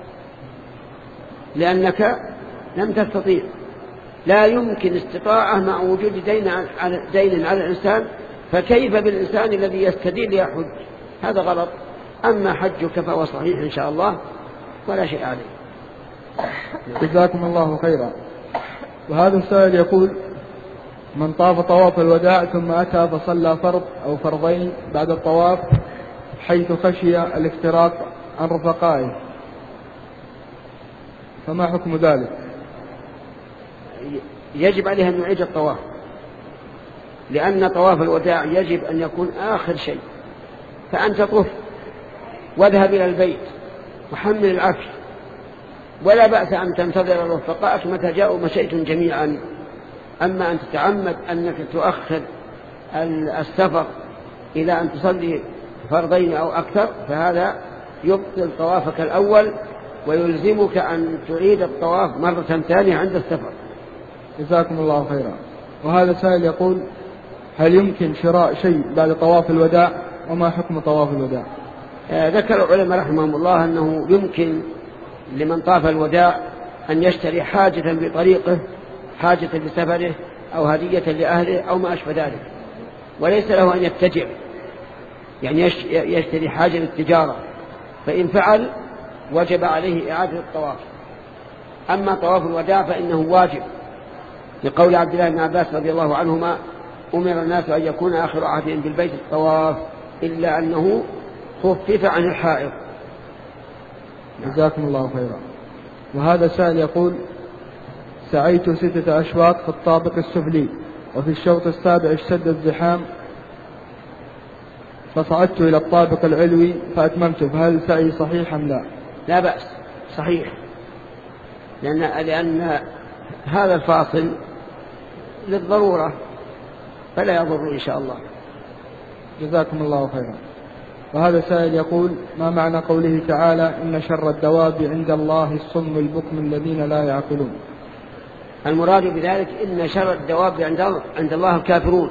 لأنك لم تستطيع، لا يمكن استطاعة مع وجود دين على, دين على الإنسان، فكيف بالإنسان الذي يستدين ليحج؟ هذا غلط. أما حجك فهو صحيح إن شاء الله ولا شيء عليه. جزاكم الله خيرا. وهذا السائل يقول: من طاف طواف الوداع ثم أتى فصلى فرض أو فرضين بعد الطواف حيث خشي الافتراق عن رفقائه، فما حكم ذلك؟ يجب عليه أن يعيد الطواف، لأن طواف الوداع يجب أن يكون آخر شيء. فأنت طف واذهب إلى البيت وحمل العفش، ولا بأس أن تنتظر رفقائك متى جاءوا مشيتم جميعا. أما أن تتعمد أنك تؤخر السفر إلى أن تصلي فرضين أو أكثر فهذا يبطل طوافك الأول ويلزمك أن تعيد الطواف مرة ثانية عند السفر. جزاكم الله خيرا. وهذا سائل يقول: هل يمكن شراء شيء بعد طواف الوداع؟ وما حكم طواف الوداع؟ آه ذكر العلماء رحمهم الله أنه يمكن لمن طاف الوداع أن يشتري حاجة بطريقه، حاجة لسفره أو هدية لأهله أو ما أشبه ذلك، وليس له أن يتجر، يعني يشتري حاجة للتجارة، فإن فعل وجب عليه إعادة الطواف. أما طواف الوداع فإنه واجب، لقول عبد الله بن عباس رضي الله عنهما: أمر الناس أن يكون آخر عهدهم بالبيت الطواف إلا أنه خفف عن الحائض. جزاكم الله خيرا. وهذا سائل يقول: سعيت ستة أشواط في الطابق السفلي، وفي الشوط السابع اشتد الزحام فصعدت إلى الطابق العلوي فأتممته، فهل سعي صحيح أم لا؟ لا بأس، صحيح، لأن, لأن هذا الفاصل للضرورة فلا يضر إن شاء الله. جزاكم الله خيرا. وهذا سائل يقول: ما معنى قوله تعالى: إن شر الدواب عند الله الصم البكم الذين لا يعقلون؟ المراد بذلك إن شر الدواب عند الله الكافرون.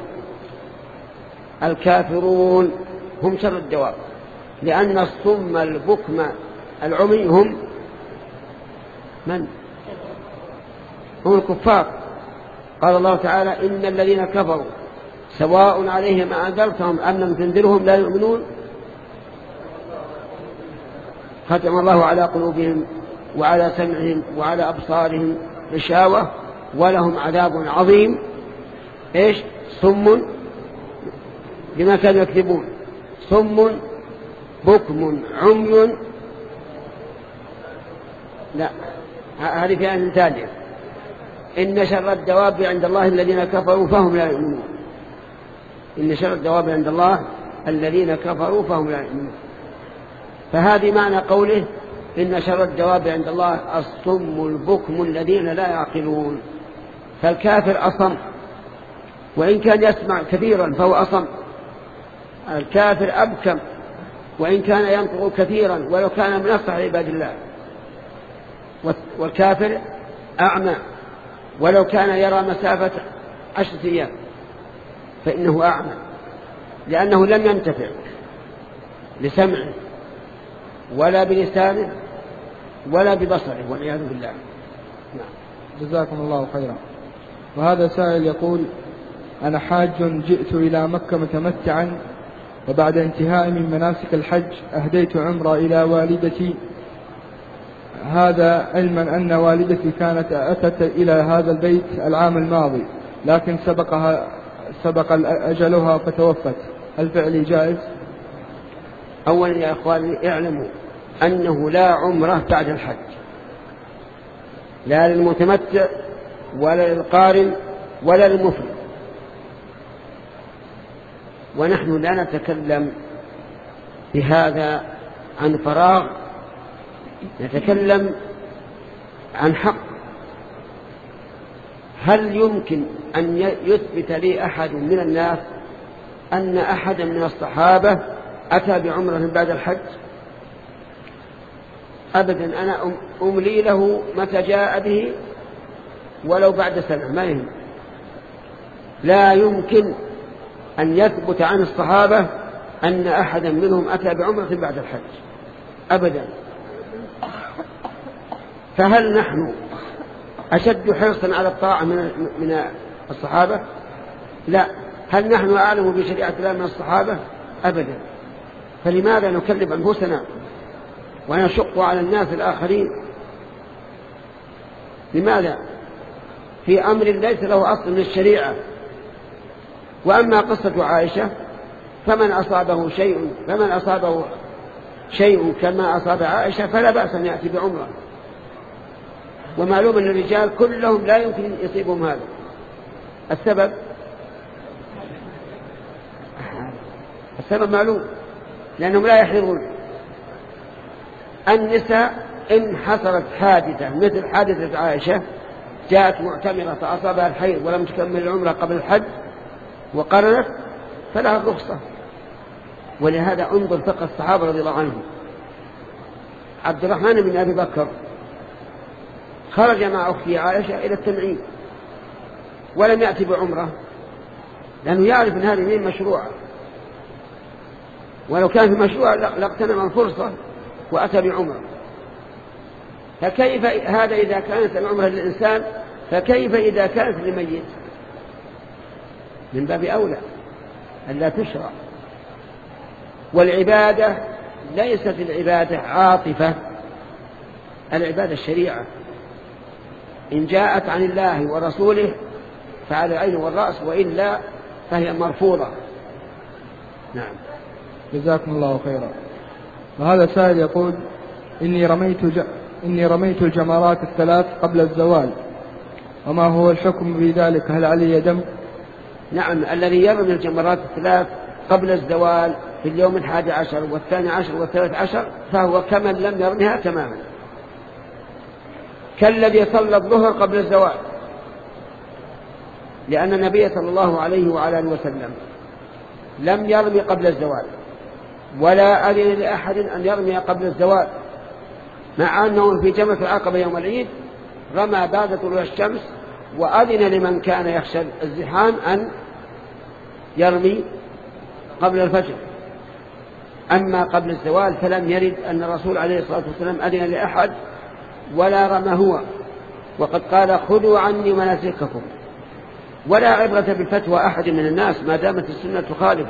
الكافرون هم شر الدواب، لأن الصم البكم العمي هم من؟ هم الكفار. قال الله تعالى: إن الذين كفروا سواء عليهم أنذرتهم أم لم تنذرهم لا يؤمنون، ختم الله على قلوبهم وعلى سمعهم وعلى أبصارهم غشاوة ولهم عذاب عظيم. إيش؟ صم بما كانوا يكذبون، صم بكم عمي. لا، هذه في آية ثانية: إن شر الدواب عند الله الذين كفروا فهم لا يؤمنون. إن شر الدواب عند الله الذين كفروا فهم لا يؤمنون. فهذه معنى قوله: إن شر الدواب عند الله الصم البكم الذين لا يعقلون. فالكافر أصم، وإن كان يسمع كثيرا فهو أصم. الكافر أبكم وإن كان ينطق كثيرا ولو كان من أصح عباد الله. والكافر أعمى ولو كان يرى مسافة عشرة أيام فإنه أعمى، لأنه لم ينتفع لسمعه ولا بلسانه ولا ببصره والعياذ بالله. نعم. جزاكم الله خيرا. وهذا سائل يقول: أنا حاج جئت إلى مكة متمتعا، وبعد انتهاء من مناسك الحج أهديت عمرة إلى والدتي، هذا علما أن والدتي كانت أتت إلى هذا البيت العام الماضي، لكن سبقها سبق أجلها فتوفت، هل فعلي جائز؟ أولا يا أخواني اعلموا أنه لا عمره بعد الحج، لا للمتمتع ولا للقارن ولا للمفرد. ونحن لا نتكلم بهذا عن فراغ، نتكلم عن حق. هل يمكن أن يثبت لي أحد من الناس أن أحدا من الصحابة أتى بعمرة بعد الحج؟ أبدا. أنا أملي له متى جاء به ولو بعد سنة ما يهم. لا يمكن أن يثبت عن الصحابة أن أحدا منهم أتى بعمرة بعد الحج أبدا. فهل نحن أشد حرصا على الطاعة من الصحابة؟ لا. هل نحن أعلم بشريعة الله من الصحابة؟ أبدا. فلماذا نكلف أنفسنا ونشق على الناس الآخرين؟ لماذا؟ في أمر ليس له أصل من الشريعة. وأما قصة عائشة فمن أصابه شيء فمن أصابه شيء كما أصاب عائشة فلا بأس أن يأتي بعمرة. ومعلوم أن الرجال كلهم لا يمكن يصيبهم هذا. السبب السبب معلوم، لأنهم لا يحضرون. النساء إن حصلت حادثة مثل حادثة عائشة، جاءت معتمرة فأصابها الحيض ولم تكمل العمرة قبل الحج وقرنت، فلها الرخصة. ولهذا انظر فقه الصحابة رضي الله عنهم. عبد الرحمن بن أبي بكر خرج مع أختي عائشة إلى التنعيم ولم يأتي بعمرة، لأنه يعرف أن هذه من مشروعة، ولو كان في مشروع لاغتنم الفرصة وأتى بعمرة. فكيف هذا إذا كانت العمرة للإنسان، فكيف إذا كانت لميت؟ من باب أولى أن لا تشرع. والعبادة ليست العبادة عاطفة، العبادة الشريعة. إن جاءت عن الله ورسوله فعلى العين والرأس، وإلا فهي مرفوضة. نعم. جزاكم الله خيرا. وهذا سائل يقول: إني رميت ج... إني رميت الجمرات الثلاث قبل الزوال، وما هو الحكم بذلك؟ هل علي دم؟ نعم. الذي يرمي الجمرات الثلاث قبل الزوال في اليوم الحادي عشر والثاني عشر والثالث عشر فهو كمن لم يرمها تماما، كالذي صلى الظهر قبل الزوال، لأن النبي صلى الله عليه وعلى آله وسلم لم يرمي قبل الزوال، ولا أذن لأحد أن يرمي قبل الزوال، مع أنه في جمرة العقبة يوم العيد رمى بعد طلوع الشمس، وأذن لمن كان يخشى الزحام أن يرمي قبل الفجر. أما قبل الزوال فلم يرد أن الرسول عليه الصلاة والسلام أذن لأحد ولا رمى هو، وقد قال: خذوا عني مناسككم. ولا عبرة بالفتوى أحد من الناس ما دامت السنة تخالفه.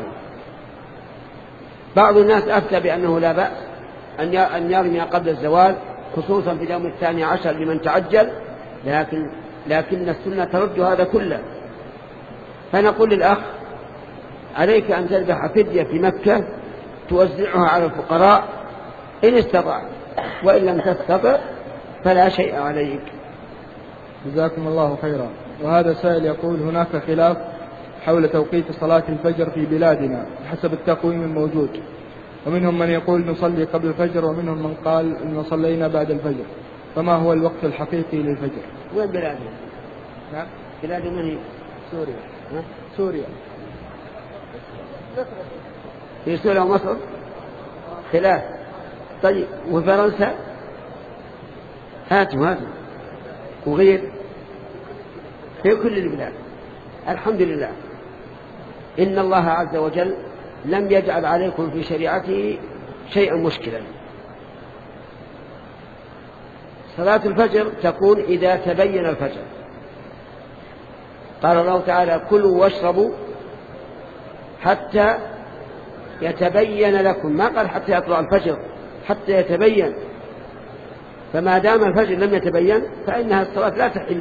بعض الناس أفتى بأنه لا بأس أن يرمي قبل الزوال، خصوصا في اليوم الثاني عشر لمن تعجل، لكن لكن السنة ترد هذا كله. فنقول للأخ: عليك أن تذبح فدية في مكة توزعها على الفقراء إن استطاع، وإن لم تستطع فلا شيء عليك. جزاكم الله خيرا. وهذا سائل يقول: هناك خلاف حول توقيت صلاة الفجر في بلادنا حسب التقويم الموجود، ومنهم من يقول نصلي قبل الفجر، ومنهم من قال إن صلينا بعد الفجر، فما هو الوقت الحقيقي للفجر؟ وين بلادنا؟ نعم. بلاد من هي؟ سوريا. ها؟ سوريا. في سوريا ومصر خلاف. طيب وفرنسا؟ هاتوا هاتوا. وغير في كل البلاد. الحمد لله إن الله عز وجل لم يجعل عليكم في شريعته شيئا مشكلا. صلاة الفجر تكون إذا تبين الفجر. قال الله تعالى: كلوا واشربوا حتى يتبين لكم، ما قال حتى يطلع الفجر، حتى يتبين. فما دام الفجر لم يتبين فإنها الصلاة لا تحل،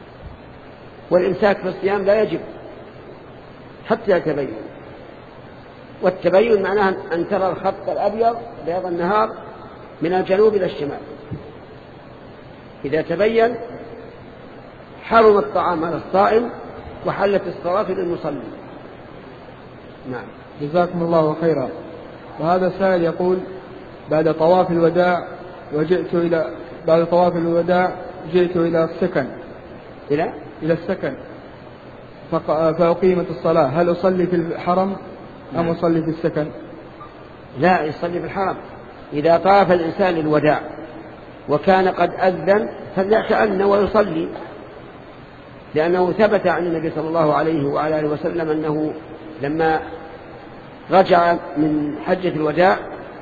والإمساك في الصيام لا يجب حتى يتبين. والتبين معناه أن ترى الخط الأبيض بياض النهار من الجنوب إلى الشمال. إذا تبين حرم الطعام على الصائم وحلت الصلاة للمصلي. نعم. جزاكم الله خيرا. وهذا سائل يقول: بعد طواف الوداع وجئت إلى بعد طواف الوداع جئت إلى السكن إلى إلى السكن فأقيمت الصلاة، هل أصلي في الحرم أم نعم. أصلي في السكن؟ لا، يصلي في الحرم. إذا طاف الإنسان للوداع وكان قد أذن فليأتأن ويصلي، لأنه ثبت عن النبي صلى الله عليه وعلى آله وسلم أنه لما رجع من حجة الوداع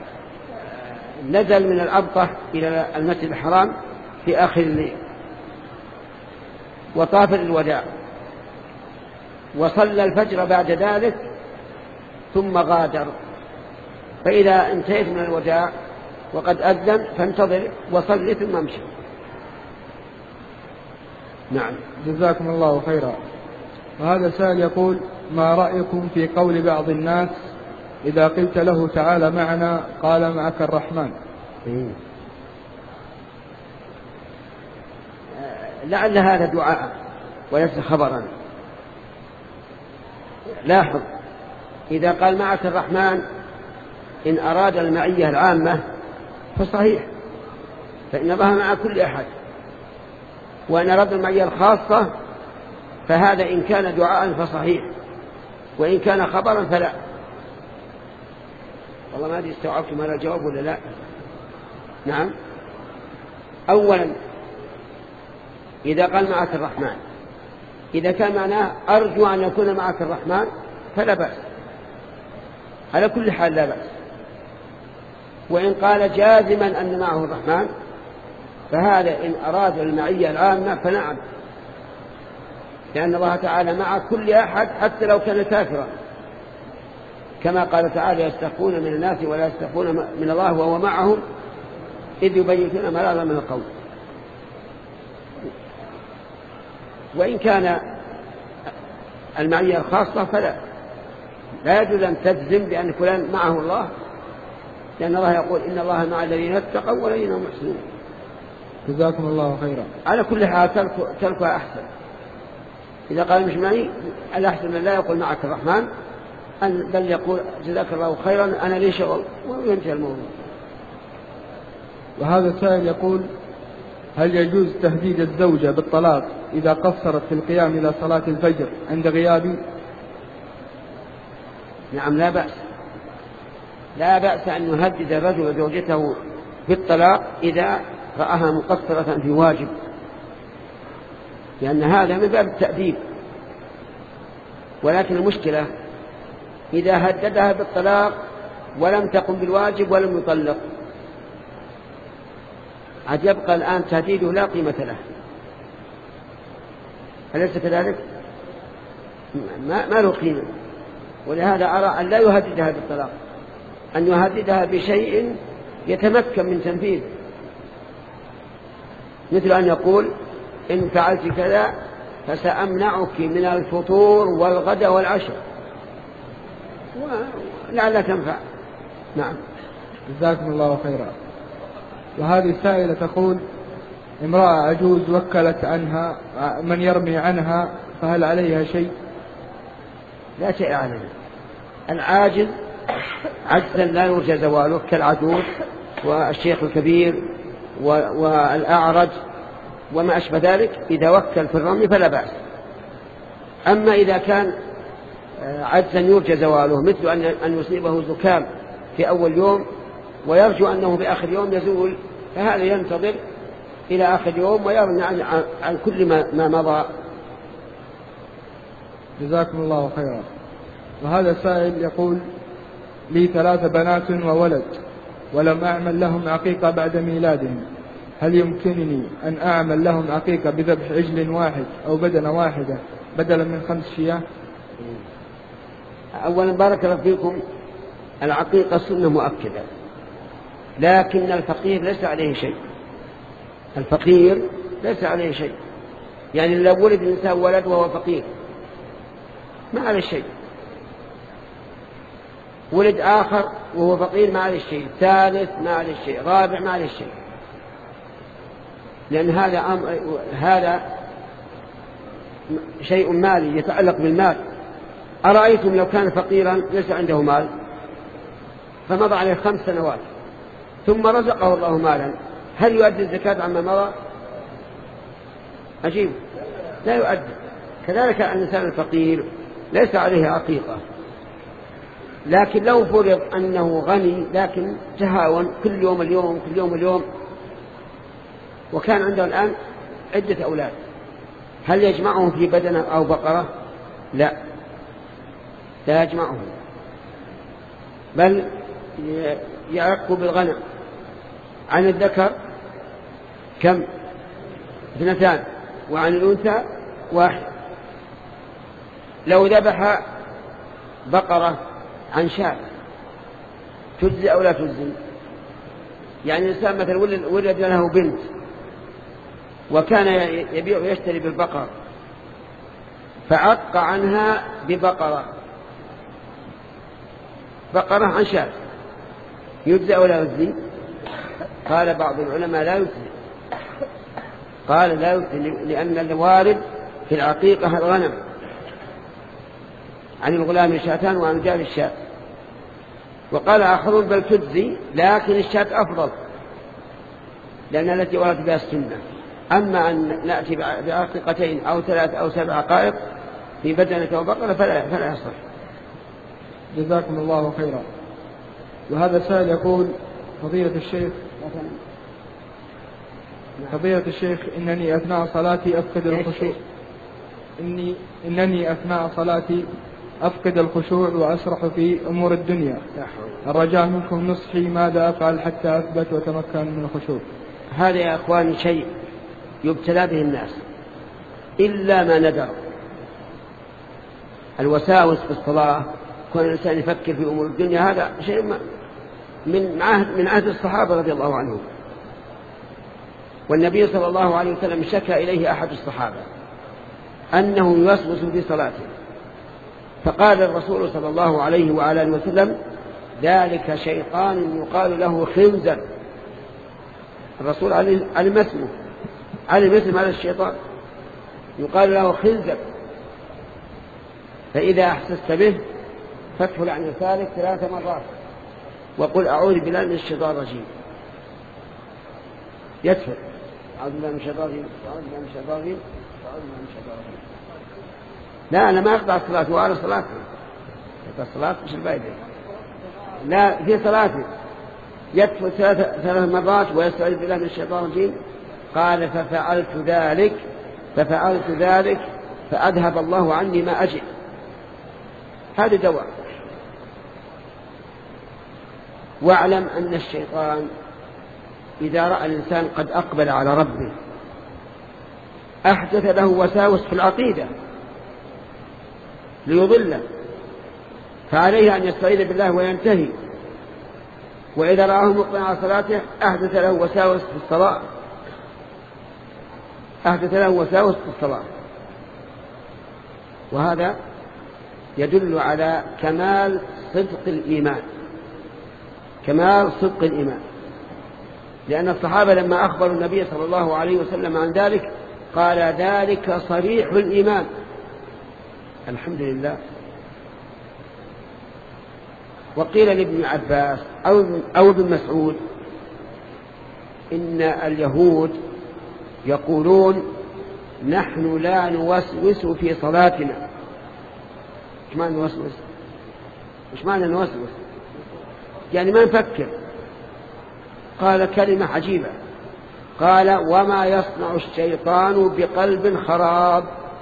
نزل من الأبطح إلى المسجد الحرام في آخر الليل وطاف للوداع وصلى الفجر بعد ذلك ثم غادر. فإذا انتهيت من الوداع وقد أذن فانتظر وصلي ثم امشي. نعم. جزاكم الله خيرا. وهذا سائل يقول: ما رأيكم في قول بعض الناس إذا قلت له تعالى معنا قال معك الرحمن؟ لعل هذا دعاء وليس خبرا. لاحظ، إذا قال معك الرحمن إن أراد المعية العامة فصحيح، فإن الله مع كل أحد. وإن أراد المعية الخاصة فهذا إن كان دعاء فصحيح، وإن كان خبرا فلا. والله ما أدري استوعبتم هذا الجواب ولا لا. نعم. أولا إذا قال معك الرحمن، إذا كان معناه أرجو أن يكون معك الرحمن فلا بأس، على كل حال لا بأس. وإن قال جازما أن معه الرحمن فهذا إن أراد المعية العامة فنعم، لأن الله تعالى مع كل أحد حتى لو كان كافرا، كما قال تعالى: يستخفون من الناس ولا يستخفون من الله وهو معهم إذ يبيتون ما لا يرضى من القول. وإن كان المعية الخاصة فلا لا يجوز أن تجزم بأن فلان معه الله، لأن الله يقول: إن الله مع الذين اتقوا والذين هم محسنون. جزاكم الله خيرا. على كل حال تركها أحسن. إذا قال مش معي الأحسن لا يقول معك الرحمن، أن بل يقول جزاك الله خيرا أنا لي شغل، وينتهي الموضوع. وهذا السائل يقول: هل يجوز تهديد الزوجة بالطلاق إذا قصرت في القيام إلى صلاة الفجر عند غيابي؟ نعم، لا بأس. لا بأس أن يهدد الرجل زوجته بالطلاق إذا رآها مقصرة في واجب، لأن هذا من باب التأديب. ولكن المشكلة إذا هددها بالطلاق ولم تقم بالواجب ولم يطلق، عاد يبقى الآن تهديده لا قيمة له. أليس كذلك؟ ما, ما له قيمة. ولهذا أرى أن لا يهددها بالطلاق، أن يهددها بشيء يتمكن من تنفيذه، مثل أن يقول: إن فعلت كذا فسأمنعك من الفطور والغداء والعشاء، ولعل تنفع. نعم. جزاكم الله خيرا. وهذه السائلة تقول: امرأة عجوز وكلت عنها من يرمي عنها، فهل عليها شيء؟ لا شيء عليها. العاجز عجزا لا يرجى زواله كالعجوز والشيخ الكبير والأعرج وما أشبه ذلك، إذا وكل في الرمي فلا بأس. أما إذا كان عجزا يرجى زواله، مثل أن يصيبه زكام في أول يوم ويرجو أنه في آخر يوم يزول، فهذا ينتظر إلى آخر يوم ويرمي عن, عن كل ما, ما مضى. جزاكم الله خيرا. وهذا سائل يقول: لي ثلاث بنات وولد ولم أعمل لهم عقيقة بعد ميلادهم، هل يمكنني أن أعمل لهم عقيقة بذبح عجل واحد أو بدنة واحدة بدلا من خمس شياه؟ أولا بارك الله فيكم، العقيقة سنة مؤكدة، لكن الفقير ليس عليه شيء. الفقير ليس عليه شيء، يعني لو ولد الإنسان ولد وهو فقير ما عليه شيء. ولد آخر وهو فقير ما عليه شيء، ثالث ما عليه شيء، رابع ما عليه شيء، لأن هذا أمر هذا شيء مالي يتعلق بالمال. أرأيتم لو كان فقيرا ليس عنده مال فمضى عليه خمس سنوات ثم رزقه الله مالا، هل يؤدي الزكاة عما مضى؟ عجيب، لا يؤدي. كذلك الإنسان الفقير ليس عليه عقيقة، لكن لو فرض أنه غني لكن تهاون كل يوم اليوم كل يوم اليوم وكان عنده الآن عدة أولاد، هل يجمعهم في بدنة أو بقرة؟ لا، لا يجمعهم، بل يعق بالغنم. عن الذكر كم؟ اثنتان، وعن الأنثى واحد. لو ذبح بقرة عن شاة تجزي أو لا تجزي؟ يعني الإنسان مثلا ولد له بنت وكان يبيع ويشتري بالبقر فعق عنها ببقرة، بقرة عن شاة، يجزي أو لا يجزي؟ قال بعض العلماء لا يجزي، قال لا يجزي لأن الوارد في العقيقة الغنم، عن الغلام شاتان وعن جار الشاة. وقال آخرون بل تجزي لكن الشاة أفضل لأن التي ورد بها السنة، أما أن نأتي بعقيقتين أو ثلاث أو سبع عقائق في بدنة وبقرة فلا, فلا يصح. جزاكم الله خيرا. وهذا سائل يقول فضيلة الشيخ فضيلة الشيخ إنني أثناء صلاتي أفقد الخشوع إني إنني أثناء صلاتي أفقد الخشوع وأسرح في أمور الدنيا، الرجاء منكم نصحي ماذا أفعل حتى أثبت وتمكن من الخشوع. هذا يا أخواني شيء يبتلى به الناس إلا ما ندر. الوساوس في الصلاة، كون الإنسان يفكر في أمور الدنيا، هذا شيء من عهد من عهد الصحابة رضي الله عنهم. والنبي صلى الله عليه وسلم شكى إليه أحد الصحابة أنه يوسوس في صلاته، فقال الرسول صلى الله عليه وعلى آله وسلم ذلك شيطان يقال له خنزر. الرسول علم اسمه، علم اسم هذا الشيطان يقال له خنزر، فإذا أحسست به فادخل عن يسارك ثلاث مرات وقل أعوذ بالله من الشيطان الرجيم، يدخل أعوذ بالله من الشيطان الرجيم أعوذ بالله من الشيطان الرجيم أعوذ بالله من الشيطان الرجيم. لا، أنا ما أقطع الصلاة وعلى صلاتي، الصلاة مش البايدة، لا في صلاتي يدخل ثلاث, ثلاث مرات ويستعيذ بالله من الشيطان الرجيم. قال ففعلت ذلك ففعلت ذلك فأذهب الله عني ما أجد. هذا دواء. واعلم أن الشيطان إذا رأى الإنسان قد أقبل على ربه أحدث له وساوس في العقيدة ليضله، فعليه أن يستعيذ بالله وينتهي. وإذا رآه مقبلا على صلاته أحدث له وساوس في الصلاة أحدث له وساوس في الصلاة وهذا يدل على كمال صدق الإيمان، كمال صدق الإيمان. لأن الصحابة لما أخبروا النبي صلى الله عليه وسلم عن ذلك قال ذلك صريح الإيمان. الحمد لله. وقيل لابن عباس أو ابن مسعود إن اليهود يقولون نحن لا نوسوس في صلاتنا. إيش معنى نوسوس؟ إيش معنى نوسوس؟ يعني ما نفكر. قال كلمة عجيبة، قال وما يصنع الشيطان بقلب خراب.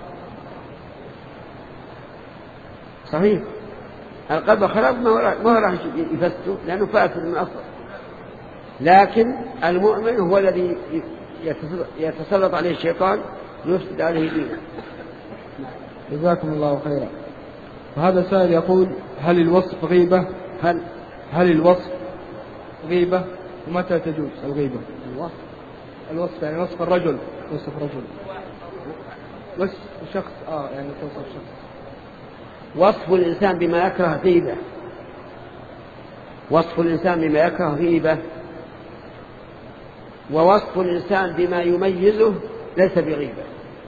صحيح، القلب خراب ما هو راح يفسده لأنه فاسد من أصله، لكن المؤمن هو الذي يتسلط عليه الشيطان ويفسد عليه دينه. جزاكم الله خيرا. وهذا سائل يقول هل الوصف غيبة؟ هل هل الوصف غيبة؟ ومتى تجوز الغيبة؟ الوصف الوصف يعني وصف الرجل، وصف رجل، وصف شخص آه يعني توصف شخص. وصف الإنسان بما يكره غيبة، وصف الإنسان بما يكره غيبة، ووصف الإنسان بما يميزه ليس بغيبة.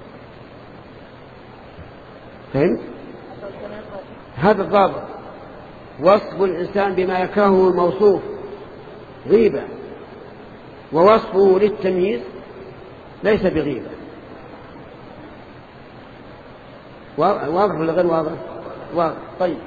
فهمت؟ هذا الضابط. وصف الإنسان بما يكرهه الموصوف غيبة، ووصفه للتمييز ليس بغيبة. واضح ولا غير واضح؟ واضح. طيب.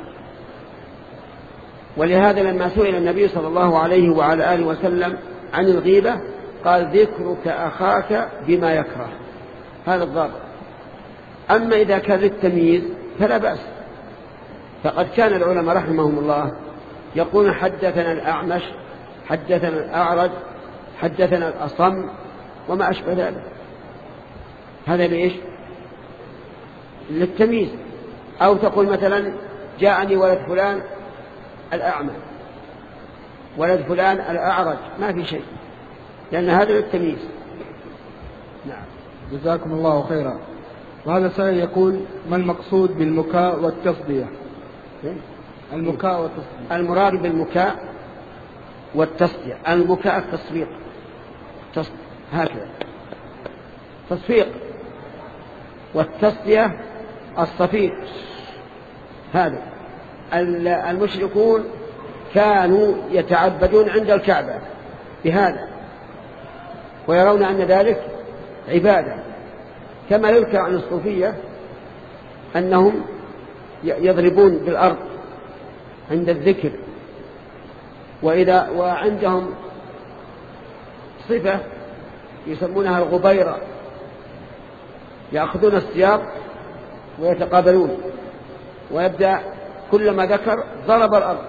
ولهذا لما سئل النبي صلى الله عليه وعلى آله وسلم عن الغيبة قال ذكرك أخاك بما يكره. هذا الضابط. أما إذا كان للتمييز فلا بأس. فقد كان العلماء رحمهم الله يقول حدثنا الأعمش، حدثنا الأعرج، حدثنا الأصم وما أشبه ذلك. هذا ليش؟ للتمييز. أو تقول مثلا جاءني ولد فلان الأعمى، ولد فلان الأعرج، ما في شيء، لأن هذا للتمييز. نعم. جزاكم الله خيرا. وهذا سائل يقول ما المقصود بالمكاء والتصدية؟ المكاء والتصدية. المراد بالمكاء والتصدية، المكاء التصفيق، هكذا تصفيق، والتصدية الصفيق. هذا المشركون كانوا يتعبدون عند الكعبة بهذا، ويرون أن ذلك عبادة، كما يذكر عن الصوفية أنهم يضربون بالأرض عند الذكر، وإذا وعندهم صفة يسمونها الغبيرة، يأخذون السياق ويتقابلون، ويبدأ كلما ذكر ضرب الأرض،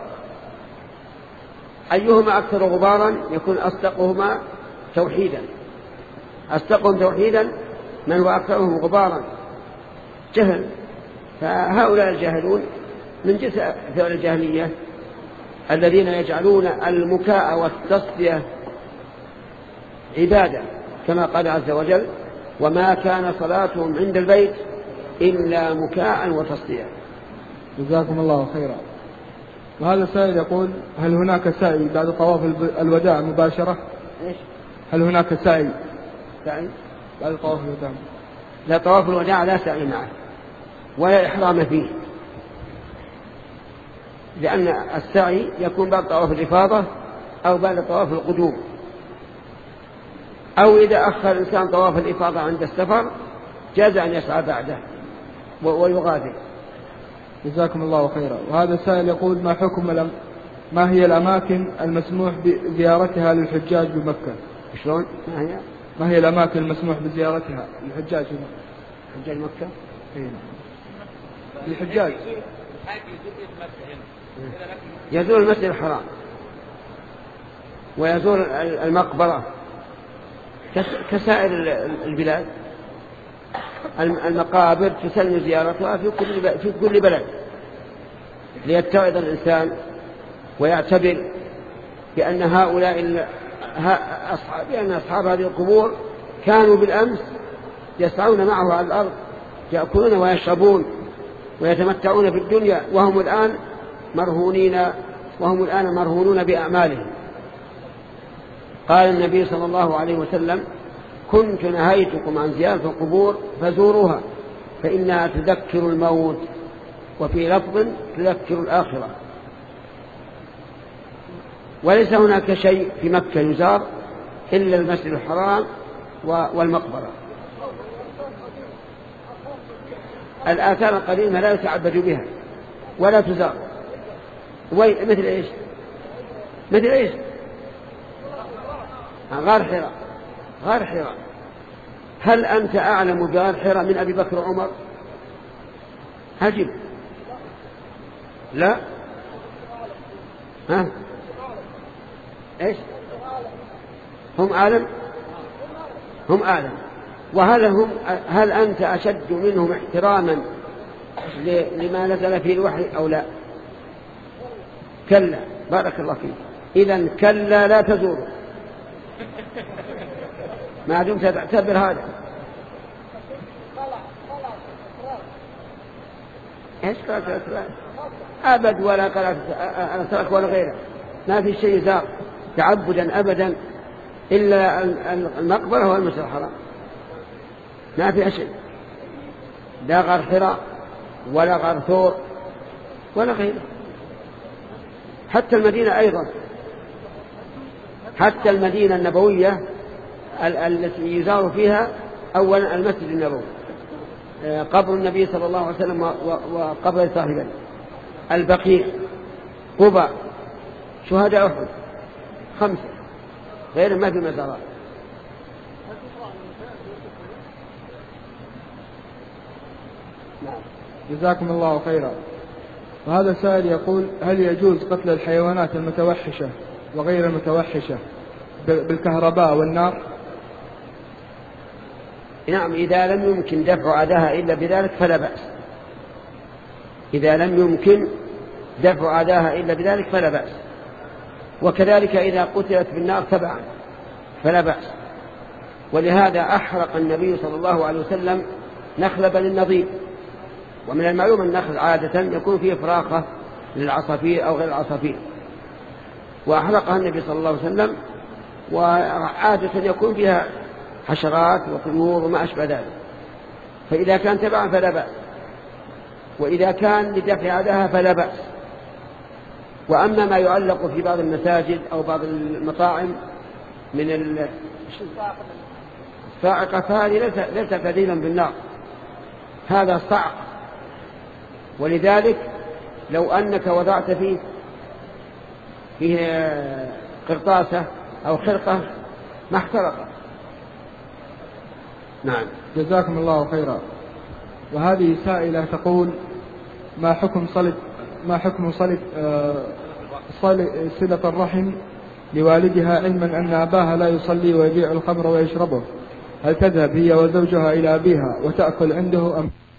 أيهما أكثر غبارا يكون أصدقهما توحيدا، أصدقهم توحيدا من هو أكثرهم غبارا جهل. فهؤلاء الجاهلون من جنس فعل الجاهلية الذين يجعلون المكاء والتصدية عبادة، كما قال عز وجل وما كان صلاتهم عند البيت إلا مكاء وتصدية. جزاكم الله خيرا. وهذا السائل يقول هل هناك سعي بعد طواف الوداع مباشرة؟ إيش؟ هل هناك سعي سعي بعد طواف الوداع؟ لا، طواف الوداع لا سعي معه ولا إحرام فيه، لأن السعي يكون بعد طواف الإفاضة أو بعد طواف القدوم، أو إذا أخر الإنسان طواف الإفاضة عند السفر جاز أن يسعى بعده ويغادر. جزاكم الله خيرا. وهذا السائل يقول ما حكم لم ما هي الأماكن المسموح بزيارتها للحجاج بمكة؟ شلون؟ ما هي؟ ما هي الأماكن المسموح بزيارتها للحجاج بمكة؟ حجاج مكة؟ إيه. الحجاج يزور المسجد الحرام ويزور المقبرة كسائر البلاد. المقابر تسن زيارتها في كل في كل بلد، ليتعظ الإنسان ويعتبر بأن هؤلاء أصحاب بأن أصحاب هذه القبور كانوا بالأمس يسعون معه على الأرض، يأكلون ويشربون ويتمتعون في الدنيا، وهم الآن مرهونين وهم الآن مرهونون بأعمالهم. قال النبي صلى الله عليه وسلم كنت نهيتكم عن زيارة القبور فزوروها فإنها تذكر الموت، وفي لفظ تذكر الآخرة. وليس هناك شيء في مكة يزار إلا المسجد الحرام والمقبرة. الآثار القديمة لا يتعبد بها ولا تزار. مثل إيش؟ مثل إيش؟ غار حراء. غار حراء، هل أنت أعلم بغار حراء من أبي بكر وعمر؟ هجب لا. ها إيش؟ هم أعلم، هم أعلم. وهل هم هل أنت أشد منهم احتراما لما نزل فيه الوحي أو لا؟ كلا. بارك الله فيك. إذن كلا لا تزوروا ما دمت تعتبر هذا. ايش قالت الاسرار؟ ابد ولا قالت الاسرار ولا غيره. ما في شيء يزار تعبدا أبدا إلا المقبرة والمسجد الحرام، ما فيها شيء، لا غار حراء ولا غار ثور ولا غيره. حتى المدينة أيضا، حتى المدينة النبوية التي يزار فيها أولا المسجد النبوي، قبر النبي صلى الله عليه وسلم وقبر صاحبه، البقيع، قباء، شهداء أحد، خمسة، غير ما في مزارات. جزاكم الله خيرا. وهذا سائل يقول: هل يجوز قتل الحيوانات المتوحشة وغير المتوحشة بالكهرباء والنار؟ نعم، إذا لم يمكن دفع أذاها إلا بذلك فلا بأس. إذا لم يمكن دفع أذاها إلا بذلك فلا بأس. وكذلك إذا قتلت بالنار تبعا فلا بأس. ولهذا أحرق النبي صلى الله عليه وسلم نخل بني النضير، ومن المعلوم النخل عادة يكون فيه فراخة للعصافير أو غير العصافير، وأحرقها النبي صلى الله عليه وسلم، وعادة يكون فيها حشرات وطيور وما أشبه ذلك، فإذا كان تبعا فلا بأس، وإذا كان لدفع أذاها فلا بأس. وأما ما يعلق في بعض المساجد أو بعض المطاعم من الصاعقة فهذه ليس تدليلا بالنار، هذا صعق. ولذلك لو أنك وضعت فيه فيه قرطاسة أو خرقة ما احترق. نعم. جزاكم الله خيرا. وهذه سائلة تقول: ما حكم صلة ما حكم صلة آه صلة الرحم لوالدها علما أن أباها لا يصلي ويبيع الخمر ويشربه؟ هل تذهب هي وزوجها إلى أبيها وتأكل عنده أم